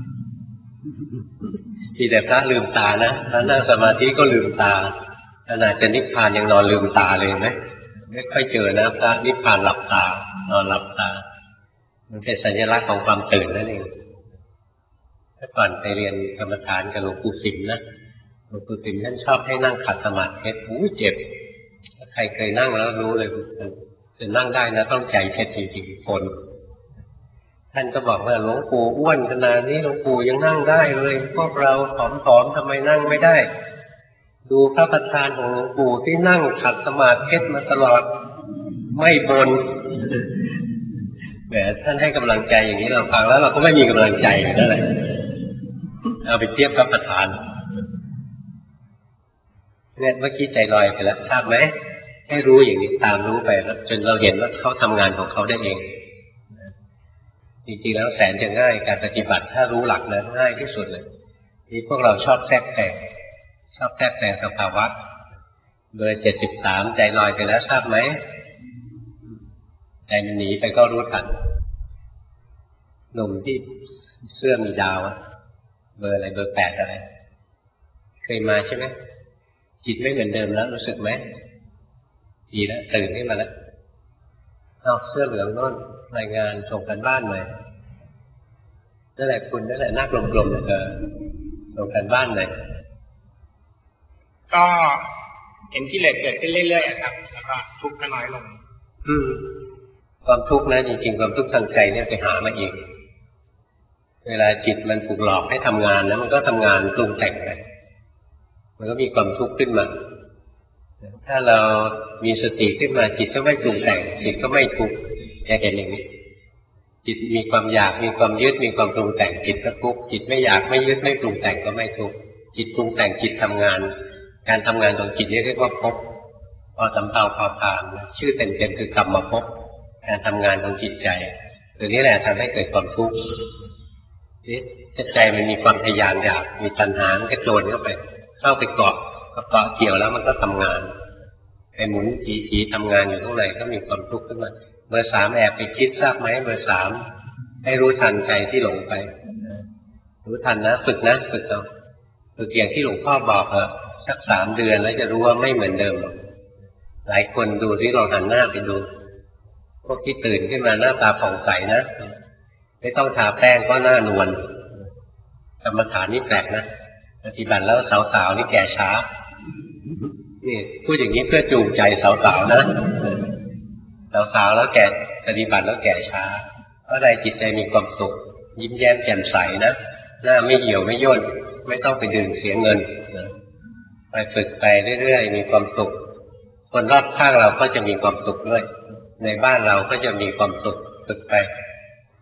Speaker 1: มีแต่พระลืมตานะถ้านั่งสมาธิก็ลืมตาขณะจะนิพพานยังนอนลืมตาเลยไหมไม่ค่อยเจอนะพระนิพพานหลับตานอนหลับตามันเป็นสัญลักษณ์ของความตื่นนั่นเองถ้าก่อนไปเรียนกรรมฐานกับหลวงปู่สิมนะหลวงปู่สิมท่านชอบให้นั่งขัดสมาธิโอ้เจ็บถ้าใครเคยนั่งแล้วรู้เลยจะนั่งได้นะต้องใจเพชรจริงๆคนท่านก็บอกว่าหลวงปู่อ้วนขนาดนี้หลวงปู่ยังนั่งได้เลยพวกเราผอมๆทำไมนั่งไม่ได้ดูพระประธานของหลวงปู่ที่นั่งขัดสมาธิมาตลอดไม่บ่นแหมท่านให้กำลังใจอย่างนี้เราฟังแล้วเราก็ไม่มีกำลังใจนั่นแหละเอาไปเทียบกับประธานเนี่ยเมื่อกี้ใจลอยไปแล้วทราบไหมให้รู้อย่างนี้ตามรู้ไปแล้วจนเราเห็นว่าเขาทำงานของเขาได้เองจริงๆแล้วแสนจะง่ายการปฏิบัติถ้ารู้หลักนั้นง่ายที่สุดเลยที่พวกเราชอบแทรกแซงชอบแทรกแซงสภาวะเบอร์เจ็ดสิบสามใจลอยไปแล้วทราบไหมใจมันหนีไปก็รู้ทันหนุ่มที่เสื้อมีดาวเบอร์อะไรเบอร์แปดอะไรเคยมาใช่ไหมจิตไม่เหมือนเดิมแล้วรู้สึกไหมดีแล้วตื่นขึ้นมาแล้วเอาเสื้อเหลืองโน่นรายงานส่งกันบ้านหน่อยนั่นแหละคุณนั่นแหละหน้ากลมๆเออส่งกันบ้านหน่อย
Speaker 3: ก็เห็นกิเลสเกิดขึ้นเรื่อยๆครับแล้วก็ทุกข์ก็น้อยลง
Speaker 1: อืมความทุกข์นะจริงๆความทุกข์ทางใจเนี่ยไปหามาเองเวลาจิตมันถูกหลอกให้ทำงานนะมันก็ทำงานปรุงแต่งไปมันก็มีความทุกข์ขึ้นมาถ้าเรามีสติขึ้นมาจิตก็ไม่ปรุงแต่งจิตก็ไม่ทุกข์จะเห็นอย่างนี้จิตมีความอยากมีความยึดมีความปรุงแต่งจิตก็ทุกข์จิตไม่อยากไม่ยึดไม่ปรุงแต่งก็ไม่ทุกข์จิตปรุงแต่งจิตทำงานการทำงานของจิตนี่เรียกว่าภพพอสำเภาพอพานชื่อเต็มๆคือกรรมภพการทำงานของจิตใจตัวนี้แหละทำให้เกิดความทุกข์นี่ใจมันมีความทะยานอยากมีตัณหามันก็โจรเข้าไปเข้าไปเกาะเกาะเกี่ยวแล้วมันก็ทำงานไปหมุนผีๆทำงานอยู่ข้างในก็มีความทุกข์ขึ้นมาเบอร์สามแอบไปคิดทราบไหมเบอร์สามให้รู้ทันใจที่หลงไปรู้ทันนะฝึกนะฝึกเอาฝึกอย่างที่หลวงพ่อบอกเหรอสักสามเดือนแล้วจะรู้ว่าไม่เหมือนเดิมหลายคนดูที่ลองหันหน้าไปดูพวกที่ตื่นขึ้นมาหน้าตาผ่องใสนะไม่ต้องทาแป้งก็หน้านวลกรรมฐานนี่แปลกนะปฏิบัติแล้วสาวๆนี่แก่ช้านี่พูดอย่างนี้เพื่อจูงใจสาวๆนะสาวๆแล้วแก่ปฏิบัติแล้วแก่ช้าเพราะใดจิตใจมีความสุขยิ้มแย้มแจ่มใสนะหน้าไม่เหี่ยวไม่ย่นไม่ต้องไปดึงเสียเงินไปฝึกไปเรื่อยๆมีความสุขคนรอบข้างเราก็จะมีความสุขด้วยในบ้านเราก็จะมีความสุขฝึกไป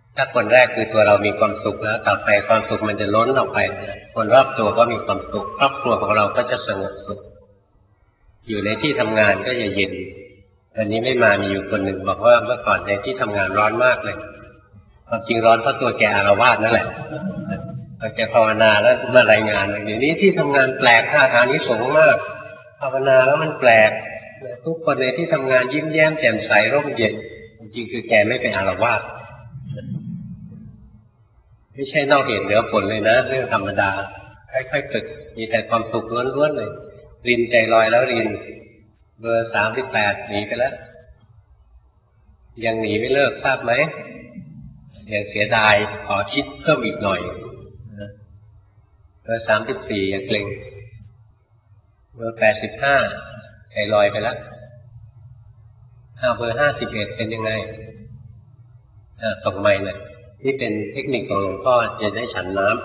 Speaker 1: ถ้าคนแรกคือตัวเรามีความสุขแล้วต่อไปความสุขมันจะล้นออกไปคนรอบตัวก็มีความสุขครอบครัวของเราก็จะสงบสุขอยู่ในที่ทำงานก็จะเย็นวันนี้ไม่มามีอยู่คนหนึ่งบอกว่าเมื่อก่อนในที่ทำงานร้อนมากเลยความจริงร้อนเพราะตัวแกอาละวาดนั่นแหละพอแกภาวนาแล้วมารายงานเดี๋ยวนี้ที่ทำงานแปลกท่าทางนี้สูงมากภาวนาแล้วมันแปลกทุกคนในที่ทำงานยิ้มแย้มแจ่มใสร่มเย็นจริงๆคือแกไม่เป็นอาละวาดไม่ใช่นอกเหตุเหนือผลเลยนะเรื่องธรรมดาค่อยๆฝึกมีแต่ความสุขล้วนๆเลยรินใจลอยแล้วรินเบอร์สามสิบแปดหนีไปแล้วยังหนีไม่เลิกทราบไหมยังเสียดายขอคิดเพิ่มอีกหน่อยเบอร์สามสิบสี่ยังเกร็งเบอร์แปดสิบห้าใจลอยไปแล้วอ้าวเบอร์ห้าสิบเอ็ดเป็นยังไงอ่าตกไม่เลยนี่เป็นเทคนิคของหลวงพ่อจะได้ฉันน้ำ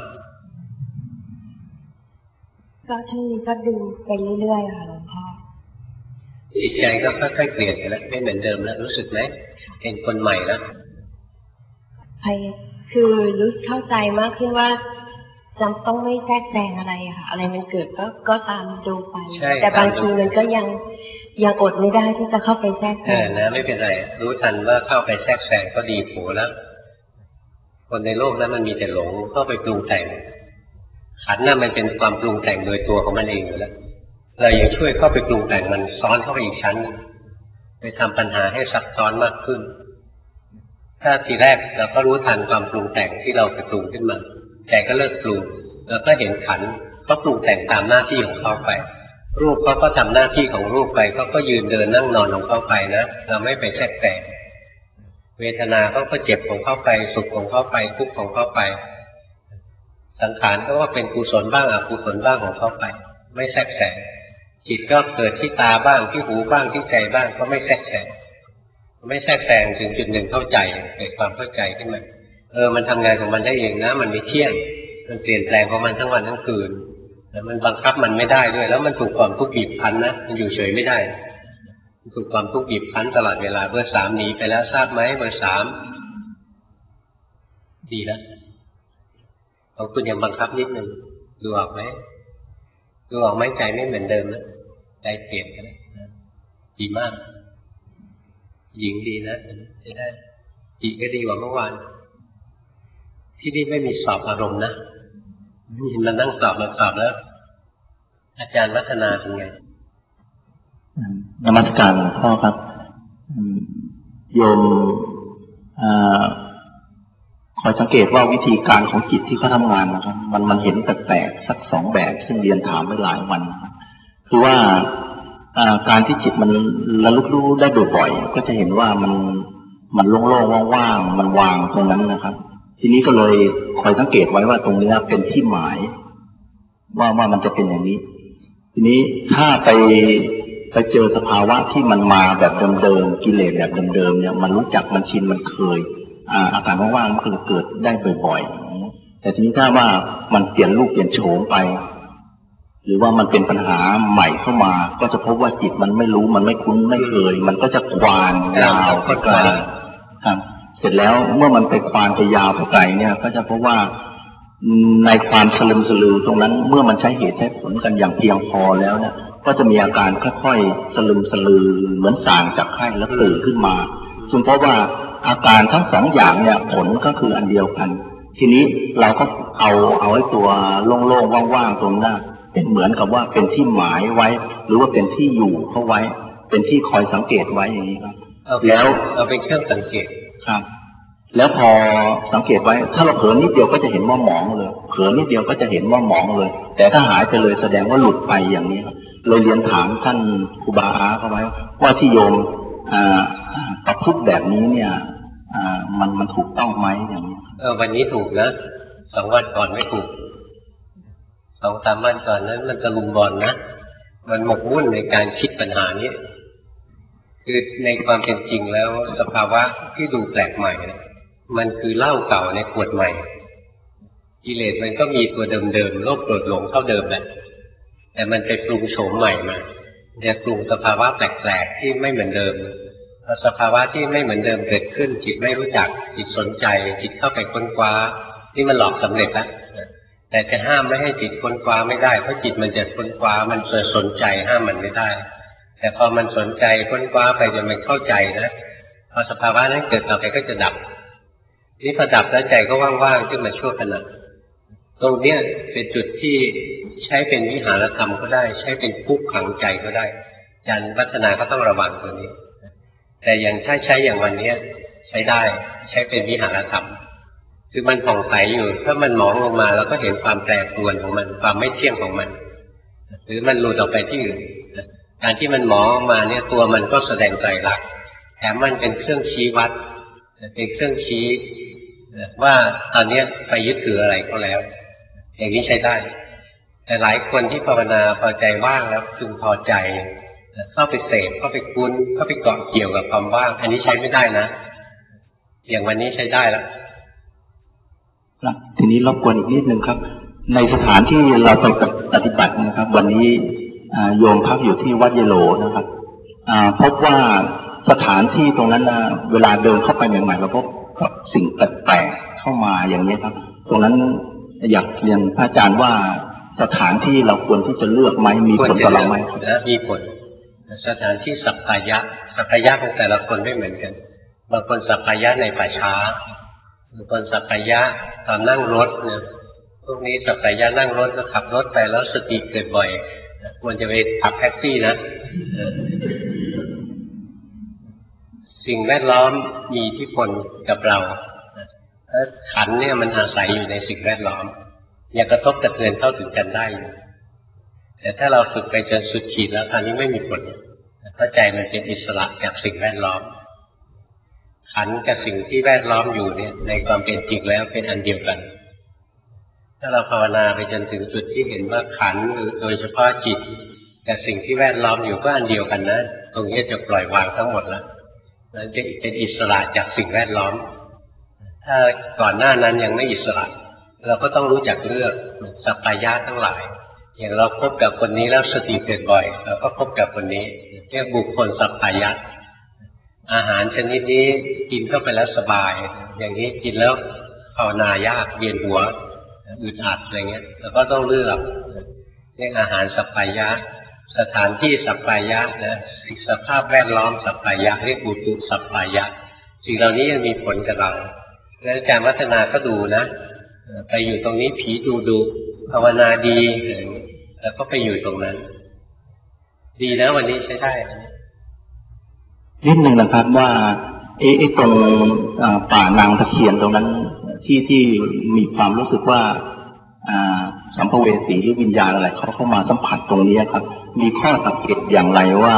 Speaker 4: ก็ช่วงนี้ก็ดูไปเรื่อยๆค่ะหลวงพ่อ
Speaker 1: จิตใจก็ค่อยๆเปลี่ยนไปแล้วไม่เหมือนเดิมแล้วรู้สึกไหมเป็นคนใหม่แล้ว
Speaker 4: ใช่คือรู้เข้าใจมากขึ้นว่าจำต้องไม่แทรกแซงอะไรค่ะอะไรมันเกิดก็ก็ตามดูไปแต่บางทีมันก็ยังยังอดไม่ได้ที่จะเข้าไปแทรกแซง
Speaker 1: นะไม่เป็นไรรู้ทันว่าเข้าไปแทรกแซงก็ดีผูแล้วคนในโลกนั้นมันมีแต่หลงเข้าไปปรุงแต่งขันน่ะมันเป็นความปรุงแต่งโดยตัวของมันเองอยู่แล้วเรายังช่วยเข้าไปปรุงแต่งมันซ้อนเข้าไปอีกชั้นไปทำปัญหาให้ซับซ้อนมากขึ้นถ้าทีแรกเราก็รู้ทันความปรุงแต่งที่เราไปปรุงขึ้นมาแต่ก็เลิกปรุงแล้วก็เห็นขันก็ปรุงแต่งตามหน้าที่ของเขาไปรูปเขาก็ทำหน้าที่ของรูปไปเขาก็ยืนเดินนั่งนอนของเขาไปนะเราไม่ไปแทรกแซงเวทนาเขาก็เจ็บของเขาไปสุขของเขาไปทุกข์ของเขาไปสังขารก็ว่าเป็นกุศลบ้างอกุศลบ้างของเขาไปไม่แทรกแซงจิตก็เกิดที่ตาบ้างที่หูบ้างที่ใจบ้างก็ไม่แทรกแซงไม่แทรกแซงถึงจุดหนึ่งเข้าใจเกิดความเข้าใจขึ้นมาเออมันทำงานของมันได้เองนะมันไม่เที่ยงมันเปลี่ยนแปลงของมันทั้งวันทั้งคืนแต่มันบังคับมันไม่ได้ด้วยแล้วมันถูกความทุกข์บีบคั้นนะมันอยู่เฉยไม่ได้ถูกความทุกข์บีบคั้นตลอดเวลาเบอร์สามหนีไปแล้วทราบไหมเบอร์สามดีแล้วของคุณยังบังคับนิดนึงดูออกไหมดูออกไหมใจไม่เหมือนเดิมนะใจเปลี่ยนกันนะดีมากหญิงดีนะใช่ได้หญิงก็ดีกว่าเมื่อวานที่นี่ไม่มีสอบอารมณ์นะมีมานั่งสอบมาสอบแล้วอาจารย์วัฒนาเป็นไง
Speaker 5: นมัสการหลวงพ่อครับโยมคอยสังเกตว่าวิธีการของจิตที่เขาทำงานนะครับมันมันเห็นแปลกๆสักสองแบบซึ่งเรียนถามไปหลายวันนะครับคือว่าการที่จิตมันระลึกรู้ได้บ่อยๆก็จะเห็นว่ามันมันโล่งๆว่างๆมันวางตรงนั้นนะครับทีนี้ก็เลยคอยสังเกตไว้ว่าตรงนี้เป็นที่หมายว่าว่ามันจะเป็นอย่างนี้ทีนี้ถ้าไปไปเจอสภาวะที่มันมาแบบเดิมๆกิเลสแบบเดิมๆเนี่ยมันรู้จักมันชินมันเคยอ่าอาการว่างๆมันก็เกิดได้บ่อยๆแต่ทีนี้ถ้าว่ามันเปลี่ยนรูปเปลี่ยนโฉมไปหรือว่ามันเป็นปัญหาใหม่เข้ามาก็จะพบว่าจิตมันไม่รู้มันไม่คุ้นไม่เคยมันก็จะควานยาวไปไกลครับเสร็จแล้วเมื่อมันไปควานไปยาวไปไกลเนี่ยก็จะพบว่าในความสลึมสลือตรงนั้นเมื่อมันใช้เหตุใช้ผลกันอย่างเพียงพอแล้วเนี่ยก็จะมีอาการค่อยๆสลึมสลือเหมือนส่างจากไข้แล้วตื่นขึ้นมาซึ่งเพราะว่าอาการทั้งสองอย่างเนี่ยผลก็คืออันเดียวกันทีนี้เราก็เอาเอาไอ้ตัวโล่งๆว่างๆตรงนั้นเป็นเหมือนกับว่าเป็นที่หมายไว้หรือว่าเป็นที่อยู่เขาไว้เป็นที่คอยสังเกตไว้อย่างนี้ครับ
Speaker 1: แล้วเอาเป็นเครื่องสังเกต
Speaker 5: ครับแล้วพอสังเกตไว้ถ้าเราเผลอนิดเดียวก็จะเห็นว่าหมองเลยเผลอนิดเดียวก็จะเห็นว่าหมองเลยแต่ถ้าหายไปเลยแสดงว่าหลุดไปอย่างนี้เลยเรียนถามท่านครูบาอาเขาไว้ว่าที่โยมประพฤติแบบนี้เนี่ยมันมันถูกต้องไหมอย่างนี้
Speaker 1: เออวันนี้ถูกนะสองวันก่อนไม่ถูกสองสามวันก่อนนั้นมันตะลุมบอลนะมันหมกมุ่นในการคิดปัญหานี้คือในความเป็นจริงแล้วสภาวะที่ดูแปลกใหม่นะมันคือเหล้าเก่าในขวดใหม่กิเลสมันก็มีตัวเดิมๆโลภโกรธหลงเท่าเดิมแหละแต่มันไปปรุงโฉมใหม่มาเนี่ยปรุงสภาวะแปลกๆที่ไม่เหมือนเดิมสภาวะที่ไม่เหมือนเดิมเกิดขึ้นจิตไม่รู้จักจิตสนใจจิตเข้าไปค้นคว้านี่มันหลอกสำเร็จแล้วแต่จะห้ามไม่ให้จิตค้นคว้าไม่ได้เพราะจิตมันจะค้นคว้ามันจะสนใจห้ามมันไม่ได้แต่พอมันสนใจค้นคว้าไปจนมันเข้าใจนะพอสภาวะนั้นเกิดต่อไปก็จะดับนี่พอดับแล้วใจก็ว่างๆขึ้นมาชั่วขณะตรงเนี้ยเป็นจุดที่ใช้เป็นวิหารธรรมก็ได้ใช้เป็นคุกขังใจก็ได้อาจารย์วัฒนาก็ต้องระวังตัวนี้แต่อย่างถ้าใช้อย่างวันนี้ใช้ได้ใช้เป็นวิหารธรรมคือมันผ่องใสอยู่ถ้ามันมองลงมาแล้วก็เห็นความแปรปรวนของมันความไม่เที่ยงของมันหรือมันหลุดออกไปที่อื่นการที่มันมองออกมาเนี่ยตัวมันก็แสดงไตรลักษณ์แถมมันเป็นเครื่องชี้วัดเป็นเครื่องชี้ว่าตอนนี้ไปยึดถืออะไรก็แล้วอย่างนี้ใช้ได้แต่หลายคนที่ภาวนาพอใจว่างแล้วพึงพอใจเข้าไปเสพเข้าไปคุ้นเข้าไปเกาะเกี่ยวกับความว่างอันนี้ใช้ไม่ได้นะอย่างวันนี้ใช้ได้แล้ว
Speaker 5: ครับทีนี้รบกวนอีกนิดนึงครับในสถานที่เราไปปฏิบัตินะครับวันนี้โยมพักอยู่ที่วัดเยโลนะครับพบว่าสถานที่ตรงนั้นเวลาเดินเข้าไปใหม่ๆเราพบกับสิ่งแปลกๆเข้ามาอย่างนี้ครับตรงนั้นอยากเรียนพระอาจารย์ว่าสถานที่เราควรที่จะเลือกไหมมีผลต่อเราไหม
Speaker 1: นะมีผลสถานที่สัปปายะสัปปายะของแต่ละคนไม่เหมือนกันบางคนสัปปายะในป่าช้าบางคนสัปปายะตอนนั่งรถเนี่ยพวกนี้สัปปายะนั่งรถแล้วขับรถไปแล้วสติเกิดบ่อยควรจะไปขับแท็กซี่นะสิ่งแวดล้อมมีอิทธิพลกับเราขันเนี่ยมันอาศัยอยู่ในสิ่งแวดล้อมอย่ากระทบกระเทือนเข้าถึงกันได้แต่ถ้าเราฝึกไปจนสุดขีดแล้วตอนนี้ไม่มีผลเพราะใจมันเป็นอิสระจากสิ่งแวดล้อมขันกับสิ่งที่แวดล้อมอยู่เนี่ยในความเป็นจริงแล้วเป็นอันเดียวกันถ้าเราภาวนาไปจนถึงจุดที่เห็นว่าขันโดยเฉพาะจิตกับสิ่งที่แวดล้อมอยู่ก็อันเดียวกันนะตรงนี้จะปล่อยวางทั้งหมดแล้วมันจะเป็นอิสระจากสิ่งแวดล้อมถ้าก่อนหน้านั้นยังไม่อิสระเราก็ต้องรู้จักเลือกสัปปายะทั้งหลายอย่างเราพบกับคนนี้แล้วสติเกิดบ่อยเราก็พบกับคนนี้เรียกบุคคลสัปปายะอาหารชนิดนี้กินเข้าไปแล้วสบายอย่างนี้กินแล้วภาวนายากเวียนหัวอึดอัดอะไรเงี้ยเราก็ต้องเลือกเรียกอาหารสัปปายะสถานที่สัปปายะนะสภาพแวดล้อมสัปปายะเรียกอุตุสัปปายะสิ่งเหล่านี้ยังมีผลกับเราแล้วอาจารย์วัฒนาก็ดูนะไปอยู่ตรงนี้ผีดูดูภาวนาดีแล้วก็ไปอยู่ตรงนั้นดีนะวันนี้ใช้ได้
Speaker 5: นิดหนึ่งนะครับว่าเอ๊ะตรงป่านางตะเคียนตรงนั้นที่ที่มีความรู้สึกว่าสัมภเวสีหรือวิญญาณอะไรเขาเข้ามาสัมผัสตรงนี้ครับมีข้อสังเกตอย่างไรว่า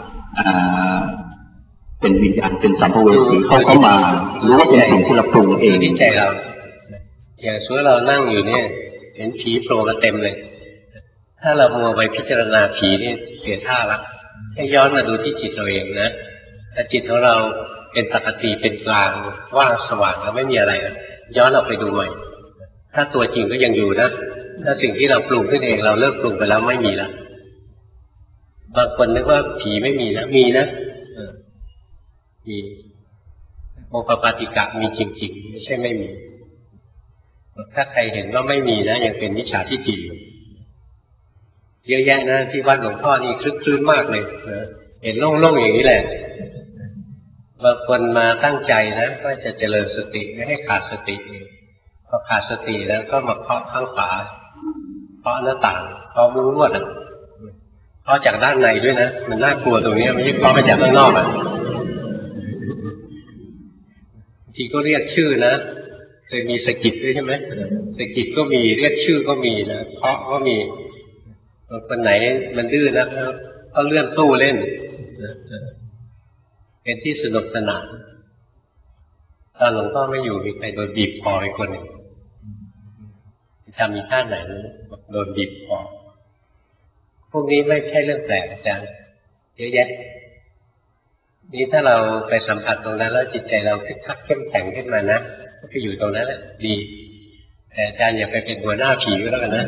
Speaker 5: เป็นวิญญาณเป็นสัมภเวสีเขาเข้ามาหรือว่าเป็นสิ่งที่เราปรุงเอง
Speaker 1: ที่ใจเราอย่างสมมติเรานั่งอยู่เนี่ยเห็นผีโผล่มาเต็มเลยถ้าเรามัวไปพิจารณาผีนี่เสียท่าละให้ย้อนมาดูที่จิตเราเองนะถ้าจิตของเราเป็นปกติเป็นกลางว่างสว่างแล้วไม่มีอะไรนะย้อนออกไปดูใหม่ถ้าตัวจริงก็ยังอยู่นะถ้าสิ่งที่เราปรุงขึ้นเองเราเลิกปรุงไปแล้วไม่มีแล้วบางคนนึกว่าผีไม่มีนะมีนะมีโอปปาติกะมีจริงๆไม่ใช่ไม่มีถ้าใครเห็นว่าไม่มีนะยังเป็นมิจฉาทิฏฐิอยู่เยอะแยะนะที่วัดหลวงพ่อนี่คลึกคลื้นมากเลยเห็นโล่งๆอย่างนี้แหละบางคนมาตั้งใจนะก็จะเจริญสติไม่ให้ขาดสติพอขาดสติแล้วก็มาเคาะข้างฝาเคาะหน้าต่างเคาะมุ้งลวดอ่ะเคาะจากด้านในด้วยนะมันน่ากลัวตรงนี้ไม่ใช่เคาะมาจากข้างนอกอ่ะทีก็เรียกชื่อนะเคยมีสกิดด้วยใช่ไหมสกิดก็มีเรียกชื่อก็มีนะเคาะก็มีคนไหนมันดื้อนะเขาเลื่อนตู้เล่นเป็นที่สนุกสนานตอนหลวงพ่อไม่อยู่มีใครโดนบีบคอไปคนหนึ่งทำมีท่าไหนโดนบีบคอพวกนี้ไม่ใช่เรื่องแปลกอาจารย์เยอะแยะนี่ถ้าเราไปสัมผัสตรงนั้นแล้วจิตใจเราคึกคักเข้มแข็งขึ้นมานะก็ไปอยู่ตรงนั้นแหละดีแต่อาจารย์อย่าไปเป็นหัวหน้าผีก็แล้วกันนะ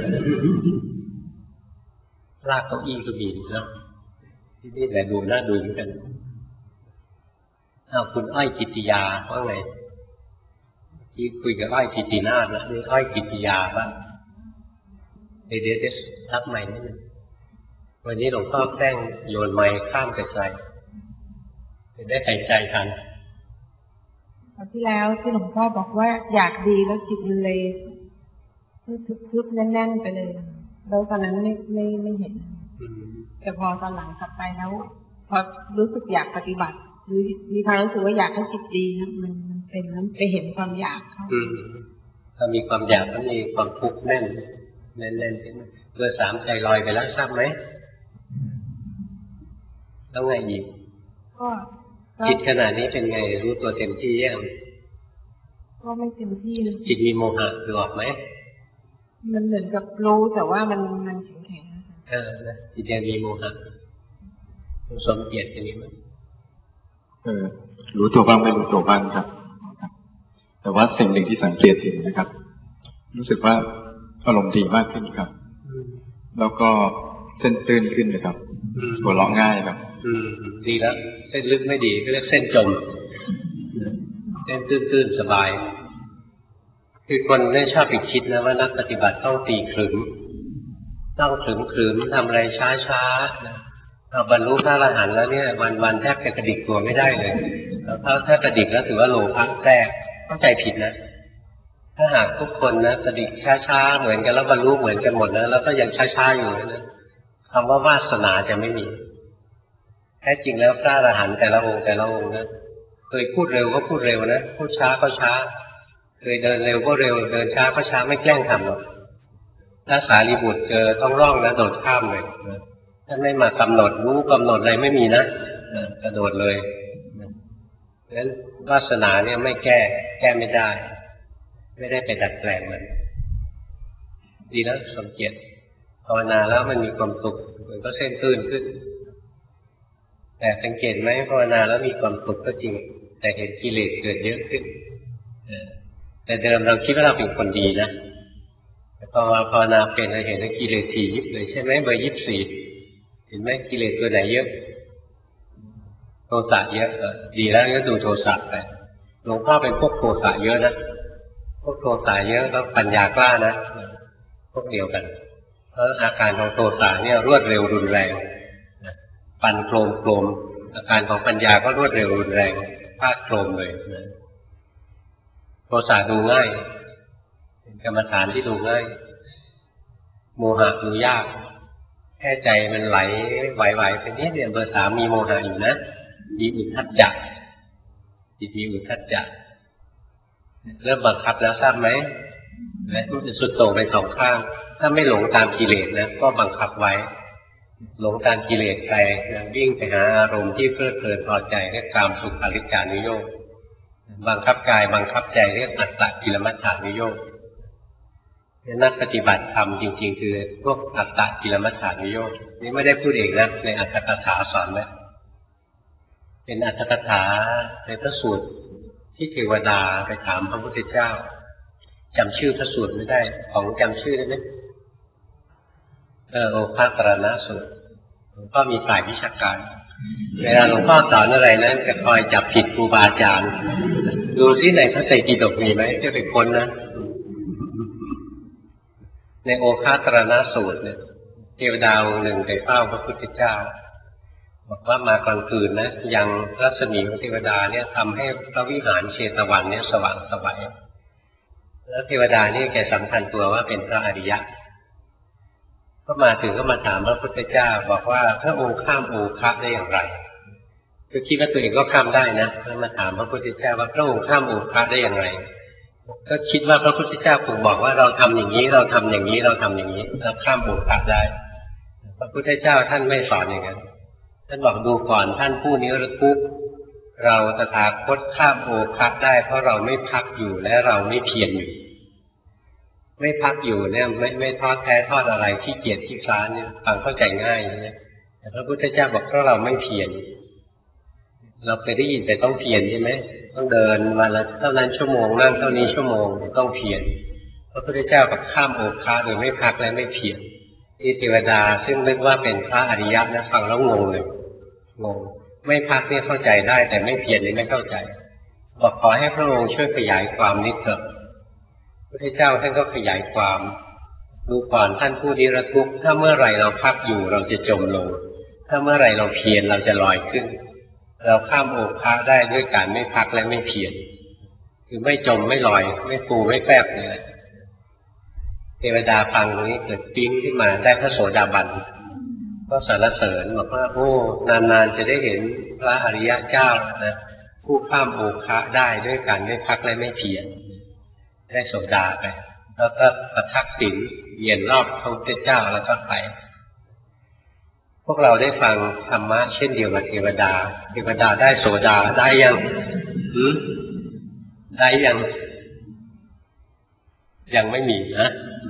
Speaker 1: ลากเก้าอี้ก็มีนะที่นี่แหละดูน่าดูเหมือนกันเอาคุณอ้อยกิติยาว่าไงที่คุยกับอ้อยกิตินาถนะนี่อ้อยกิติยาบ้างเดี๋ยวเดี๋ยวทักใหม่นิดนึงวันนี้หลวงพ่อแกล้งโยนไม้ข้ามไปไกลจะได้หายใจทัน
Speaker 6: คราวที่แล้วที่หลวงพ่อบอกว่าอยากดีแล้วจิตมันเลยทึบๆแน่นๆไปเลยแล้วตอนนั้นไม่ไม่ไม่เห็นแต่พอตอนหลังกลับไปแล้วพอรู้สึกอยากปฏิบัติหรือมีความรู้สึกว่าอยากให้จิตดีนะมันมันเป็นแล้วไปเห็นความอยากเขา
Speaker 1: ถ้ามีความอยากก็มีความทุกข์แน่นแน่นแน่นเบอร์สามใจลอยไปแล้วทราบไหมแล้วไงอีก
Speaker 6: ก็
Speaker 1: จิตขนาดนี้เป็นไงรู้ตัวเต็มที่ยัง
Speaker 6: ก็ไม่เต็มที่เลย
Speaker 1: จิตมีโมหะคือออกไหม
Speaker 6: มันเหมือนกับรู้แต่ว่ามันมันแข็งแข็ง
Speaker 1: เออนะจิตยังมีโมหะสมเกียรติอย่างนี้มั้ย
Speaker 5: เออรู้ตัวบ้างไม่รู้ตัวบ้างครับแต่ว่าสิ่งหนึ่งที่สังเกตเห็นนะครับรู้สึกว่าอารมณ์ดีมากขึ้นครับแล้วก็เส้นตื้นขึ้นนะครับหัวเราะง่ายครับ
Speaker 1: ดีแล้วเส้นลึกไม่ดีก็เรียกเส้นจมเส้นตื้นๆสบายคือคนไม่ชอบไปคิดนะว่านักปฏิบัติต้องตีขรึมต้องขรึมขรึมทำอะไรช้าๆเอาบรรลุพระอรหันต์แล้วเนี่ยวันๆแทบจะกระดิกตัวไม่ได้เลยแล้วถ้ากระดิกแล้วถือว่าโลภะแทรกเข้าใจผิดนะถ้าหากทุกคนนะกระดิกช้าๆเหมือนกันแล้วบรรลุเหมือนกันหมดนะแล้วก็ยังช้าๆอยู่นะคำว่าวาสนาจะไม่มีแท้จริงแล้วพระอรหันต์แต่ละองค์แต่ละองค์นะเคยพูดเร็วก็พูดเร็วนะพูดช้าก็ช้าเคยเดินเร็วก็เร็วเดินช้าก็ช้าไม่แกล้งทำหรอกถ้าสารีบุตรเจอท้องร่องนะโดดข้ามเลยท่านไม่มากำหนดรู้กำหนดอะไรไม่มีนะกระโดดเลยงั้นวาสนาเนี่ยไม่แก้แก้ไม่ได้ไม่ได้ไปดัดแปลงมันดีแล้วสมเกียรติภาวนาแล้วมันมีความสุขมันก็เส้นตื้นขึ้นแต่สังเกตไหมภาวนาแล้วมีความสุขก็จริงแต่เห็นกิเลสเกิดเยอะขึ้นแต่เดิมเราคิดว่าเราเป็นคนดีนะแต่พอภาวนาเป็นเราเห็นว่ากิเลสถี่ยิบเลยใช่ไหมเบอร์ยี่สิบสี่เห็นไหมกิเลสตัวไหนเยอะโทสะเยอะดีแล้วก็ดูโทสะไปหลวงพ่อเป็นพวกโทสะเยอะนะพวกโทสะเยอะแล้วปัญญากล้านะพวกเดียวกันเพราะอาการของโทสะเนี่ยรวดเร็วรุนแรงปั่นโครมโครมอาการของปัญญาก็รวดเร็วรุนแรงพลาดโครมเลยโทสะดูง่ายเป็นกรรมฐานที่ดูง่ายโมหะดูยากแค่ใจมันไหลไหวๆไปนิดเดียวเบอร์สามมีโมหะอยู่นะมีอุทธัจจะจิตมีอุทธัจจะเริ่มบังคับแล้วทราบไหมและมันจะสุดโต่งไปสองข้างถ้าไม่หลงตามกิเลสนะก็บังคับไว้หลงตามกิเลสไปวิ่งไปหาอารมณ์ที่เพลิดเพลินพอใจเรียกกามสุขาริการนิโยคบังคับกายบังคับใจเรียกอัตตกิลมัฏฐานิโยคนักปฏิบัติธรรมจริงๆคือพวกอัตตกิลมัฏฐานิโยคนี่ไม่ได้พูดเองนะในอัตถกถาสอนไว้เป็นอัตถกถาในพระสูตรที่เทวดาไปถามพระพุทธเจ้าจำชื่อพระสูตรไม่ได้ของจำชื่อได้ไหมเออโอภาสรณสูตรหลวงพ่อมีฝ่ายวิชาการเวลาหลวงพ่อสอนอะไรนั้นจะคอยจับผิดครูบาอาจารย์ดูที่ไหนพระไตรปิฎกมีไหมจะเป็นคนนะในโอภาสรณสูตรเนี่ยเทวดาองค์หนึ่งไปเฝ้าพระพุทธเจ้าบอกว่ามากลางคืนนะยังรัศมีของเทวดาเนี่ยทำให้พระวิหารเชตวันเนี่ยสว่างสวัยแล้วเทวดานี่แกสำคัญตัวว่าเป็นพระอริยะก็มาถึงก็มาถามพระพุทธเจ้าบอกว่าพระองค์ข้ามโอคะได้อย่างไรคือคิดว่าตัวเองก็ข้ามได้นะแล้วมาถามพระพุทธเจ้าว่าพระองค์ข้ามโอคะได้อย่างไรก็คิดว่าพระพุทธเจ้าคงบอกว่าเราทำอย่างนี้เราทำอย่างนี้เราทำอย่างนี้แล้วข้ามโอคะได้พระพุทธเจ้าท่านไม่สอนอย่างนั้นท่านบอกดูก่อนท่านผู้นิรทุกข์เราตถาคตข้ามโอคะได้เพราะเราไม่พักอยู่และเราไม่เพียรอยู่ไม่พักอยู่เนี่ยไม่ไม่ทอดแท้ทอดอะไรที่เกียจที่คร้านเนี่ยฟังเข้าใจง่ายนะแต่พระพุทธเจ้าบอกเพราะเราไม่เพียรเราเคยได้ยินแต่ต้องเพียรใช่ไหมต้องเดินวันละเท่านั้นชั่วโมงนั่งเท่านี้ชั่วโมงต้องเพียรพระพุทธเจ้าบอกข้ามโอคะโดยไม่พักและไม่เพียรที่เทวดาซึ่งนึกว่าเป็นพระอริยะนะฟังแล้วงงเลยงงไม่พักเนี่ยเข้าใจได้แต่ไม่เพียรนี่ไม่เข้าใจบอกขอให้พระองค์ช่วยขยายความนิดเถอะพระพุทธเจ้าท่านก็ขยายความดูก่อนท่านผู้นิรทุกข์ถ้าเมื่อไหร่เราพักอยู่เราจะจมลงถ้าเมื่อไหร่เราเพียรเราจะลอยขึ้นเราข้ามโอภาได้ด้วยการไม่พักและไม่เพียรคือไม่จมไม่ลอยไม่ฟูไม่แฝบเลยเทวดาฟังตรงนี้เกิดปิ๊งขึ้นมาได้พระโสดาบันก็สรรเสริญบอกว่าโอ้นานๆจะได้เห็นพระอริยะเจ้านะผู้ข้ามโอภาได้ด้วยการไม่พักและไม่เพียรได้โสดาไปแล้วก็ประทักษิณเวียนรอบพระพุทธเจ้าแล้วก็ไปพวกเราได้ฟังธรรมะเช่นเดียวกับเทวดาเทวดาได้โสดาได้ยังหือได้ยังยังไม่มีนะ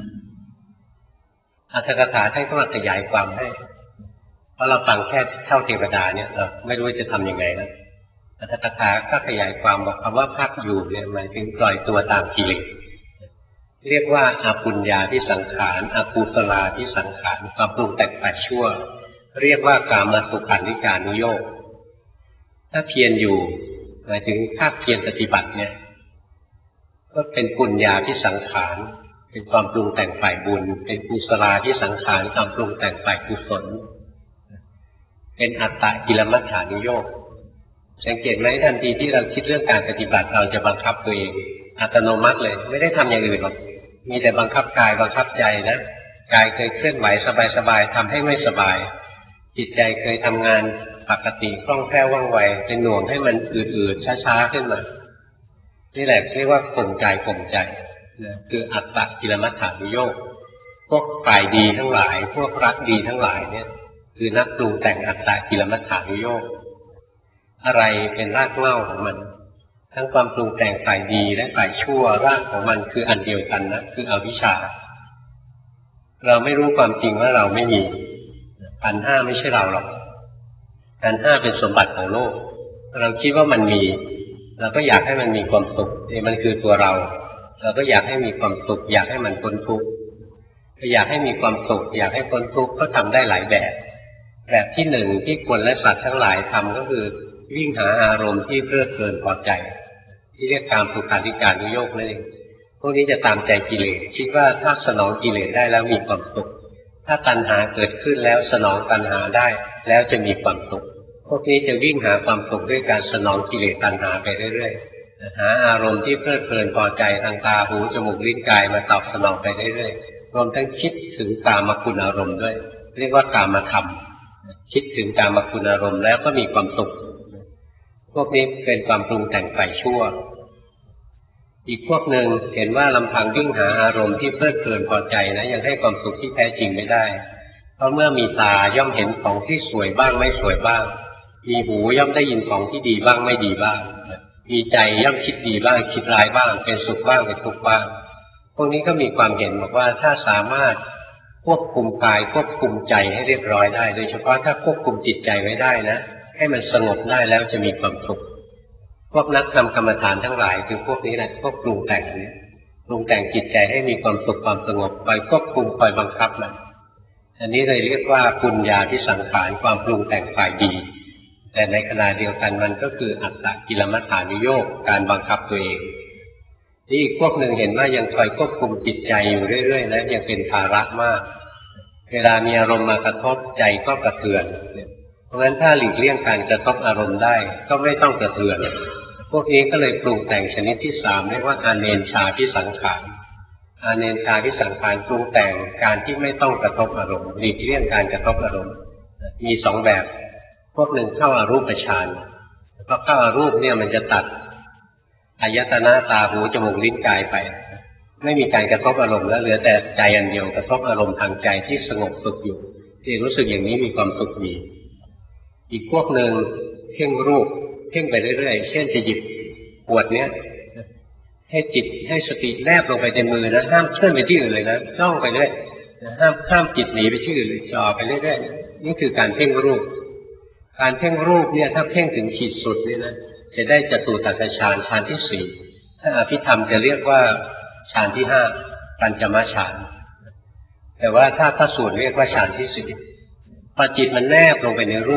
Speaker 1: อรรถกถาท่านก็มาขยายความให้เพราะเราฟังแค่เท่าเทวดาเนี่ยเราไม่รู้จะทำยังไงนะอรรถกถาก็ขยายความบอกคำว่าพักอยู่เนี่ยหมายถึงปล่อยตัวตามกิเลสเรียกว่าอปุญญาที่สังขารอกุศลาที่สังขารความปรุงแต่งแต่ชั่วเรียกว่ากามสุขันธิการนุโยคถ้าเพียรอยู่หมายถึงภาคเพียรปฏิบัติเนี่ยก็เป็นปุญญาที่สังขารเป็นความปรุงแต่งฝ่ายบุญเป็นกุศลาที่สังขารความปรุงแต่งฝ่ายกุศลเป็นอัตตกิลมัฏฐานุโยคสังเกตไหมทันทีที่เราคิดเรื่องการปฏิบัติเราจะบังคับตัวเองอัตโนมัติเลยไม่ได้ทำอย่างอื่นหรอกมีแต่บังคับกายบังคับใจนะกายเคยเคลื่อนไหวสบายๆทำให้ไม่สบายจิตใจเคยทำงานปกติคล่องแคล่วว่องไวเป็นหน่วงให้มันอืดๆช้าๆขึ้นมานี่แหละเรียกว่าข่มกายข่มใจนะคืออัตตกิลมัฏฐานุโยคพวกฝ่ายดีทั้งหลายพวกรักดีทั้งหลายเนี่ยคือนักปรุงแต่งอัตตกิลมัฏฐานุโยคอะไรเป็นรากเหง้าของมันทั้งความปรุงแต่งฝ่ายดีและฝ่ายชั่วรากของมันคืออันเดียวกันนะคืออวิชชาเราไม่รู้ความจริงว่าเราไม่มีขันธ์ห้าไม่ใช่เราหรอกขันธ์ห้าเป็นสมบัติของโลกเราคิดว่ามันมีเราก็อยากให้มันมีความสุขมันคือตัวเราเราก็อยากให้มีความสุขอยากให้มันพ้นทุกข์อยากให้มีความสุขอยากให้พ้นทุกข์ก็ทำได้หลายแบบแบบที่หนึ่งที่คนและสัตว์ทั้งหลายทำก็คือวิ่งหาอารมณ์ที่เพลิดเพลินพอใจที่เรียกกามสุขันธิการนุโยคนั่นเองพวกนี้จะตามใจกิเลสคิดว่าถ้าสนองกิเลสได้แล้วมีความสุขถ้าตัณหาเกิดขึ้นแล้วสนองตัณหาได้แล้วจะมีความสุขพวกนี้จะวิ่งหาความสุขด้วยการสนองกิเลสตัณหาไปเรื่อยๆหาอารมณ์ที่เพลิดเพลินพอใจทางตาหูจมูกลิ้นกายมาตอบสนองไปเรื่อยๆรวมทั้งคิดถึงกามคุณอารมณ์ด้วยเรียกว่ากามธรรมคิดถึงกามคุณอารมณ์แล้วก็มีความสุขพวกนี้เป็นความปรุงแต่งฝ่ายชั่วอีกพวกหนึ่งเห็นว่าลำพังวิ่งหาอารมณ์ที่เพลิดเพลินพอใจนะยังให้ความสุขที่แท้จริงไม่ได้เพราะเมื่อมีตาย่อมเห็นของที่สวยบ้างไม่สวยบ้างมีหูย่อมได้ยินของที่ดีบ้างไม่ดีบ้างมีใจย่อมคิดดีบ้างคิดร้ายบ้างเป็นสุขบ้างเป็นทุกข์บ้างพวกนี้ก็มีความเห็นบอกว่าถ้าสามารถควบคุมกายควบคุมใจให้เรียบร้อยได้โดยเฉพาะถ้าควบคุมจิตใจไว้ได้นะให้มันสงบได้แล้วจะมีความสุขพวกนักทำกรรมฐานทั้งหลายคือพวกนี้แหละพวกปรุงแต่งเนี่ยปรุงแต่งจิตใจให้มีความสุขความสงบคอยควบคุมคอยบังคับมันอันนี้เลยเรียกว่าปุญญาที่สังขารความปรุงแต่งฝ่ายดีแต่ในขณะเดียวกันมันก็คืออัตตกิลมัฏฐานุโยคการบังคับตัวเองที่อีกพวกหนึ่งเห็นว่ายังคอยควบคุมจิตใจอยู่เรื่อยๆนะยังเป็นภาระมากเวลามีอารมณ์มากระทบใจก็กระเทือนเพราะฉะนั้นถ้าหลีกเลี่ยงการกระทบอารมณ์ได้ก็ไม่ต้องกระเทือนพวกนี้ก็เลยปรุงแต่งชนิดที่สามเรียกว่าอาเนญชาพิสังขารอาเนญชาพิสังขารปรุงแต่งการที่ไม่ต้องกระทบอารมณ์หลีกเลี่ยงการกระทบอารมณ์มีสองแบบพวกหนึ่งเข้าอารูปฌานพอเข้าอารูปเนี่ยมันจะตัดอายตนะตาหูจมูกลิ้นกายไปไม่มีการกระทบอารมณ์แล้วเหลือแต่ใจอันเดียวกระทบอารมณ์ทางใจที่สงบสุขอยู่ที่รู้สึกอย่างนี้มีความสุขดีอีกพวกหนึ่งเพ่งรูปเพ่งไปเรื่อยๆเช่นจะหยิบขวดเนี้ยให้จิตให้สติแนบลงไปในมือนะห้ามเคลื่อนไปที่อื่นเลยนะจ้องไปเรื่อยห้ามห้ามจิตหนีไปที่อื่นเลยจ่อไปเรื่อยๆนี่คือการเพ่งรูปการเพ่งรูปเนี่ยถ้าเพ่งถึงขีดสุดนี่นะจะได้จตุตัสสฌานฌานที่สี่ถ้าอภิธรรมจะเรียกว่าฌานที่ห้าปัญจมฌานแต่ว่าถ้าพระสูตรเรียกว่าฌานที่สี่พอจิตมันแนบลงไปในรูป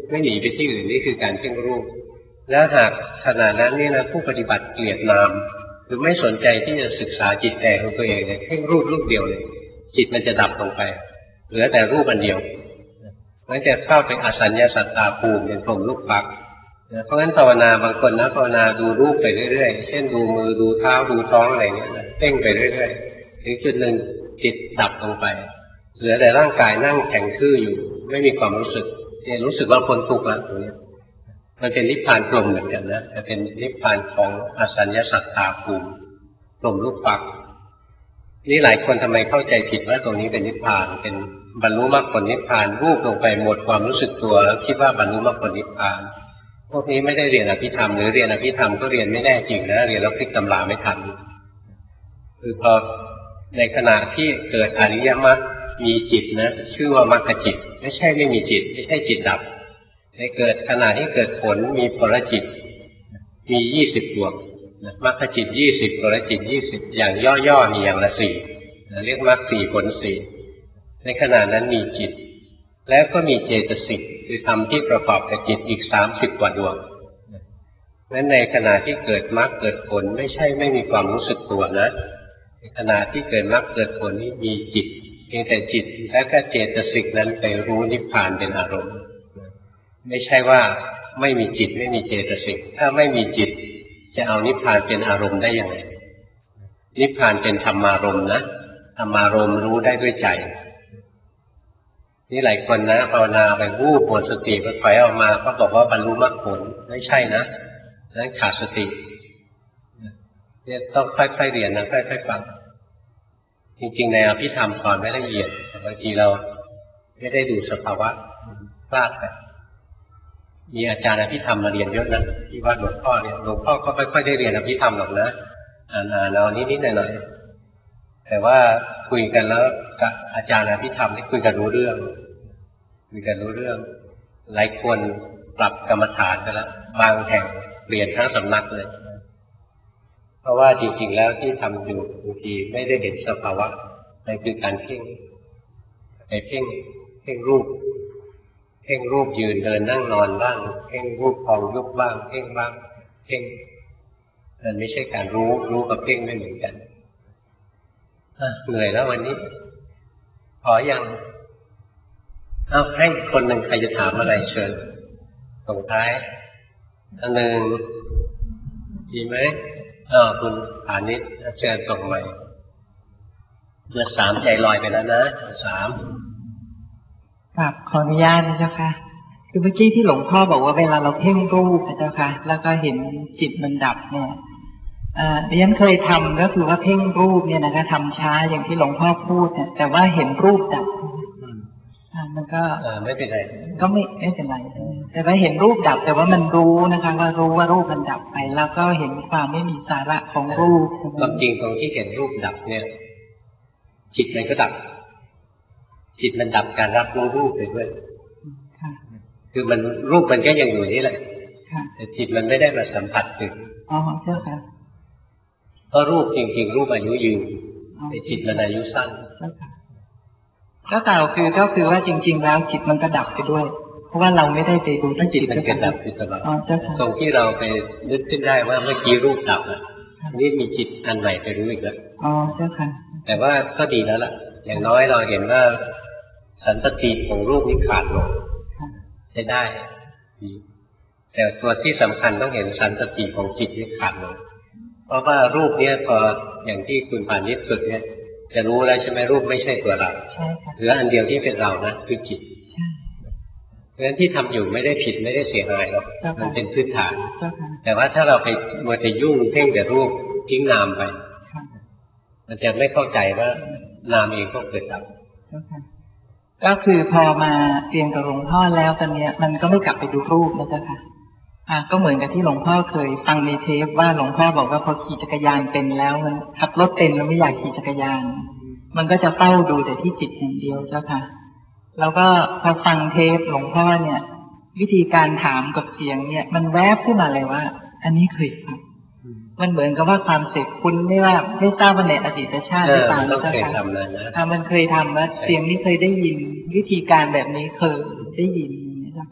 Speaker 1: ไม่หนีไปที่อื่นนี่คือการเพ่งรูปแล้วหากขณะนั้นนี่นะผู้ปฏิบัติเกลียดนามหรือไม่สนใจที่จะศึกษาจิตใจของตัวเองเลยเพ่งรูปรูปเดียวเลยจิตมันจะดับลงไปเหลือแต่รูปอันเดียวมันจะเข้าไปอสัญญาสัตตาภูมิเป็นพรหมรูปปักเพราะงั้นภาวนาบางคนนะภาวนาดูรูปไปเรื่อยๆเช่นดูมือดูเท้าดูท้องอะไรเงี้ยเพ่งไปเรื่อยๆถึงจุดหนึ่งจิตดับลงไปเหลือแต่ร่างกายนั่งแข็งทื่ออยู่ไม่มีความรู้สึกเนี่ยรู้สึกว่าพ้นทุกข์แล้วตรงนี้มันเป็นนิพพานกลมเหมือนกันนะแต่เป็นนิพพานของอสัญญาสัตตาภูมิกลมรูปปักนี่หลายคนทำไมเข้าใจผิดว่าตรงนี้เป็นนิพพานเป็นบรรลุมรรคผลนิพพานรูปลงไปหมดความรู้สึกตัวแล้วคิดว่าบรรลุมรรคผลนิพพานพวกนี้ไม่ได้เรียนอภิธรรมหรือเรียนอภิธรรมก็เรียนไม่แน่จริงนะเรียนแล้วพลิกตำราไม่ทันคือพอในขณะที่เกิดอริยมรรคมีจิตนะชื่อว่ามรรคจิตไม่ใช่ไม่มีจิตไม่ใช่จิตดับในเกิดขณะที่เกิดผลมีผลจิตมียี่สิบดวงมรรคจิตยี่สิบผลจิตยี่สิบอย่างย่อๆมีอย่างละสี่เรียกมรรคสี่ผลสี่ในขณะนั้นมีจิตแล้วก็มีเจตสิกคือธรรมที่ประกอบกับจิตอีกสามสิบกว่าดวงนั้นในขณะที่เกิดมรรคเกิดผลไม่ใช่ไม่มีความรู้สึกตัวนะในขณะที่เกิดมรรคเกิดผลนี้มีจิตเพียงแต่จิตและก็เจตสิกนั้นไปรู้นิพพานเป็นอารมณ์ไม่ใช่ว่าไม่มีจิตไม่มีเจตสิกถ้าไม่มีจิตจะเอานิพพานเป็นอารมณ์ได้อย่างไรนิพพานเป็นธรรมารมณ์นะธรรมารมณ์รู้ได้ด้วยใจนี่หลายคนนะภาวนาไปวูบหมดสติก็ถอยออกมาก็บอกว่าบรรลุมรรคผลไม่ใช่นะนั้นขาดสติเนี่ยต้องค่อยๆเรียนนะค่อยๆฟังจริงๆในอภิธรรมสอนไม่ละเอียดแต่บางทีเราไม่ได้ดูสภาวะพลาดไปมีอาจารย์อภิธรรมมาเรียนเยอะนะที่วัดหลวงพ่อเนี่ยหลวงพ่อก็ไม่ค่อยได้เรียนอภิธรรมหรอกนะอ่านๆเอานิดๆหน่อยๆแต่ว่าคุยกันแล้วกับอาจารย์อภิธรรมนี่คุยกันรู้เรื่องคุยกันรู้เรื่องหลายคนปรับกรรมฐานไปแล้วบางแห่งเปลี่ยนทั้งสำนักเลยเพราะว่าจริงๆแล้วที่ทำอยู่บางทีไม่ได้เห็นสภาวะนั่นคือการเพ่งไปเพ่งเพ่งรูปเพ่งรูปยืนเดินนั่งนอนบ้างเพ่งรูปพองยุบบ้างเพ่งบ้างเพ่งมันไม่ใช่การรู้รู้กับเพ่งไม่เหมือนกันเหนื่อยแล้ววันนี้พอยังเอาให้คนหนึ่งใครจะถามอะไรเชิญส่งท้ายอันหนึ่งดีไหมอ้าวคุณฐานิชเชิญส่งใหม่เมื่อสามใจลอยไปแล้วนะสาม
Speaker 6: ครับขออนุญาตนะเจ้าค่ะคือเมื่อกี้ที่หลวงพ่อบอกว่าเวลาเราเพ่งรูปนะเจ้าค่ะแล้วก็เห็นจิตมันดับเนี่ยอ่าดิฉันเคยทำก็คือว่าเพ่งรูปเนี่ยนะคะทำช้าอย่างที่หลวงพ่อพูดเนี่ยแต่ว่าเห็นรูปดับอ่ามันก็อ่าไม่เป็นไรก็ไม่ไม่เป็นไรแต่ว่าเห็นรูปดับแต่ว่ามันรู้นะคะว่ารู้ว่ารูปมันดับไปแล้วก็เห็นความไม่มีสาระของรูป
Speaker 1: ความจริงตรงที่เห็นรูปดับเนี่ยจิตมันก็ดับจิตมันดับการรับรู้รูปไปด้วยคือมันรูปมันก็ยังอยู่นี่แหละแต่จิตมันไม่ได้มาสัมผัสถึง
Speaker 6: อ๋อใช่ค่ะ
Speaker 1: เพราะรูปจริงๆรูปอายุยืนแต่จิตมันอายุสั้น
Speaker 6: ก็กล่าวคือก็คือว่าจริงๆแล้วจิตมันก็ดับไปด้วยเพราะว่าเราไม่ได้ไปดูที่
Speaker 1: จิตมันก็ดับไปตลอดตรงที่เราไปนึกขึ้นได้ว่าเมื่อกี้รูปดับอ่ะนี่มีจิตอันใหม่ไปรู้อีกแล้ว
Speaker 6: อ๋อใช่ค่ะ
Speaker 1: แต่ว่าก็ดีแล้วล่ะอย่างน้อยเราเห็นว่าสันตติของรูปนี้ขาดลงใช้ได้แต่ตัวที่สำคัญต้องเห็นสันตติของจิตนี้ขาดลงเพราะว่ารูปเนี้ยพออย่างที่คุณผ่านนิดสุดเนี่ยจะรู้แล้วใช่ไหมรูปไม่ใช่ตัวเราเหลืออันเดียวที่เป็นเรานะคือจิตเพราะฉะนั้นที่ทำอยู่ไม่ได้ผิดไม่ได้เสียหายหรอกมันเป็นพื้นฐานแต่ว่าถ้าเราไปมัวแต่ยุ่งเพ่งแต่รูปทิ้งนามไปมันจะไม่เข้าใจว่านามเองก็เกิดดับ
Speaker 6: ก็คือพอมาเรียนกับหลวงพ่อแล้วตอนนี้มันก็ไม่กลับไปดูรูปแล้วจ้ะค่ะอ่าก็เหมือนกับที่หลวงพ่อเคยฟังในเทปว่าหลวงพ่อบอกว่าพอขี่จักรยานเป็นแล้วมันขับรถเป็นแล้วไม่อยากขี่จักรยานมันก็จะเฝ้าดูแต่ที่จิตอย่างเดียวเจ้าค่ะแล้วก็พอฟังเทปหลวงพ่อเนี่ยวิธีการถามกับเสียงเนี่ยมันแวบขึ้นมาเลยว่าอันนี้เคยฟังมันเหมือนกับว่าความเสกคุณไม่ว่าไม่ทราบว่าในอดีตชาติได้ต่างกันค่ะมันเคยทำแล้วเสียงนี้เคยได้ยินวิธีการแบบนี้เคยได้ยินนะคะ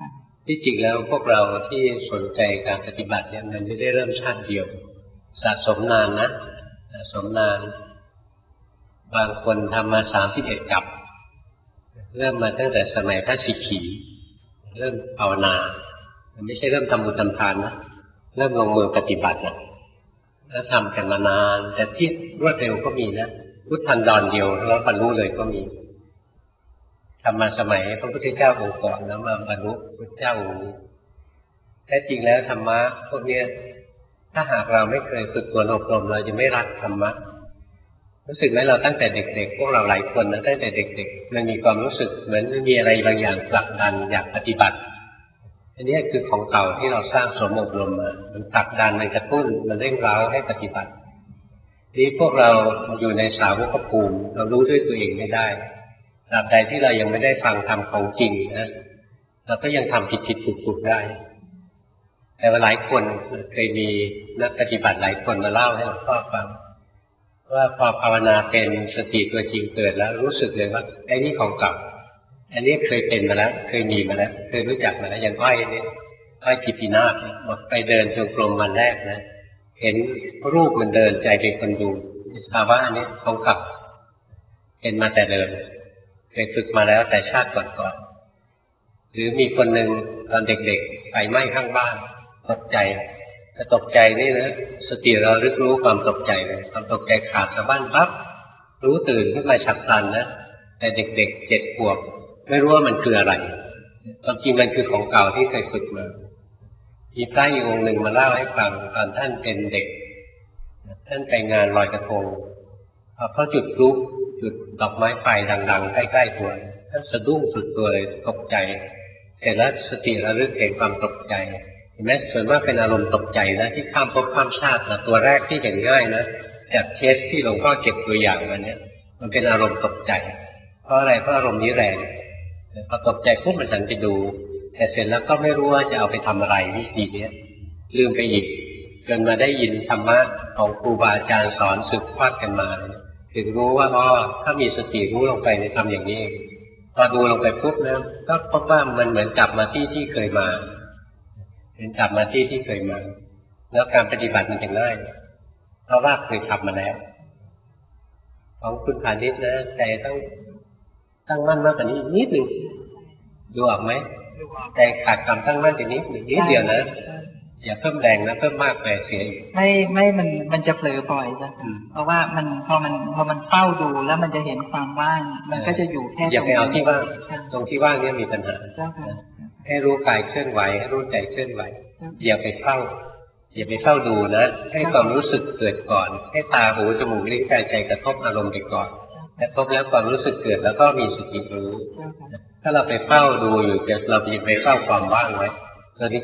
Speaker 1: ที่จริงแล้วพวกเราที่สนใจการปฏิบัติเนี่ยมันไม่ได้เริ่มชาติเดียวสะสมนานนะสะสมนานบางคนทำมาสามสิบเอ็ดกับเริ่มมาตั้งแต่สมัยพระสิกขีเริ่มภาวนาไม่ใช่เริ่มทำบุญทำทานนะเริ่มลงมือปฏิบัตินะแล้วทำกันมานานแต่ที่รวดเร็วก็มีนะพุทธันดรเดียวแล้วบรรลุเลยก็มีทำมาสมัยพระพุทธเจ้าองค์ก่อนแล้วมาบรรลุพระเจ้าองค์นี้แท้จริงแล้วธรรมะพวกนี้ถ้าหากเราไม่เคยฝึกฝนอบรมเราจะไม่รักธรรมะรู้สึกไหมเราตั้งแต่เด็กๆพวกเราหลายคนนะตั้งแต่เด็กๆมันมีความรู้สึกเหมือนมีอะไรบางอย่างผลักดันอยากปฏิบัติอันนี้คือของเก่าที่เราสร้างสมอบรมมามันผลักดันมันกระตุ้นมันเร่งเร้าให้ปฏิบัตินี่พวกเราอยู่ในสาวกภูมิเรารู้ด้วยตัวเองไม่ได้ตราบใดที่เรายังไม่ได้ฟังธรรมของจริงนะเราก็ยังทำผิดๆถูกๆได้แต่ว่าหลายคนเคยมีนักปฏิบัติหลายคนมาเล่าให้หลวงพ่อฟังว่าพอภาวนาเป็นสติตัวจริงเกิดแล้วรู้สึกเลยว่าไอ้นี่ของเก่าอันนี้เคยเป็นมาแล้วเคยมีมาแล้วเคยรู้จักมาแล้วอย่างอ้อยนี่อ้อยกิตตินาถบอกไปเดินจงกรมวันแรกนะเห็นรูปมันเดินใจเป็นคนดูภาวะอันนี้ของเก่าเป็นมาแต่เดิมเคยฝึกมาแล้วแต่ชาติก่อนๆหรือมีคนหนึ่งตอนเด็กๆไฟไหม้ข้างบ้านตกใจถ้าตกใจนี่นะสติเรารึกรู้ความตกใจเลยความตกใจขาดสะบั้นปั๊บรู้ตื่นขึ้นมาฉับพลันนะแต่เด็กๆเจ็ดขวบไม่รู้ว่ามันคืออะไรความจริงมันคือของเก่าที่เคยฝึกมามีพระอีกองค์หนึ่งมาเล่าให้ฟังตอนท่านเป็นเด็กท่านไปงานลอยกระทงพอเขาจุดพลุจุดดอกไม้ไฟดังๆใกล้ๆตัวท่านสะดุ้งสุดตัวเลยตกใจเสร็จแล้วสติระลึกเห็นความตกใจเห็นไหมส่วนมากเป็นอารมณ์ตกใจนะที่ข้ามภพข้ามชาตินะตัวแรกที่เห็นง่ายนะจากเคสที่หลวงพ่อเก็บตัวอย่างมาเนี่ยมันเป็นอารมณ์ตกใจเพราะอะไรเพราะอารมณ์นี้แรงพอตกใจปุ๊บมันหันไปดูแต่เสร็จแล้วก็ไม่รู้ว่าจะเอาไปทำอะไรวิธีนี้ลืมไปอีกจนมาได้ยินธรรมะของครูบาอาจารย์สอนสืบทอดกันมาถึงรู้ว่าอ๋อถ้ามีสติรู้ลงไปในทำอย่างนี้พอดูลงไปปุ๊บนะก็พบว่ามันเหมือนกลับมาที่ที่เคยมาเป็นกลับมาที่ที่เคยมาแล้วการปฏิบัติมันจะง่ายเพราะว่าเคยทำมาแล้วของคุณพาณิชย์นะใจต้องตั้งมั่นมากกว่านี้นิดหนึ่งดูออกไหมใจขาดความตั้งมั่นอีกนิดหนึ่งนิดเดียวนะอย่าเพิ่มแรงนะเพิ่มมากไปเสีย
Speaker 2: ไม่ไม่มันมันจะเผลอบ่อยจ้ะเพราะว่ามันพอมันพอมันเฝ้าดูแล้วมันจะเห็นความว่างมันก็จะอยู่แค่
Speaker 1: อย่าไปเอาที่ว่างตรงที่ว่างเนี่ยมีปัญหาให้รู้กายเคลื่อนไหวให้รู้ใจเคลื่อนไหวอย่าไปเฝ้าอย่าไปเฝ้าดูนะให้ความรู้สึกเกิดก่อนให้ตาหูจมูกลิ้นกายใจกระทบอารมณ์ไปก่อนกระทบแล้วความรู้สึกเกิดแล้วก็มีสติรู้ถ้าเราไปเฝ้าดูอยู่เราจะไปเฝ้าความว่างไว้ตอนนี้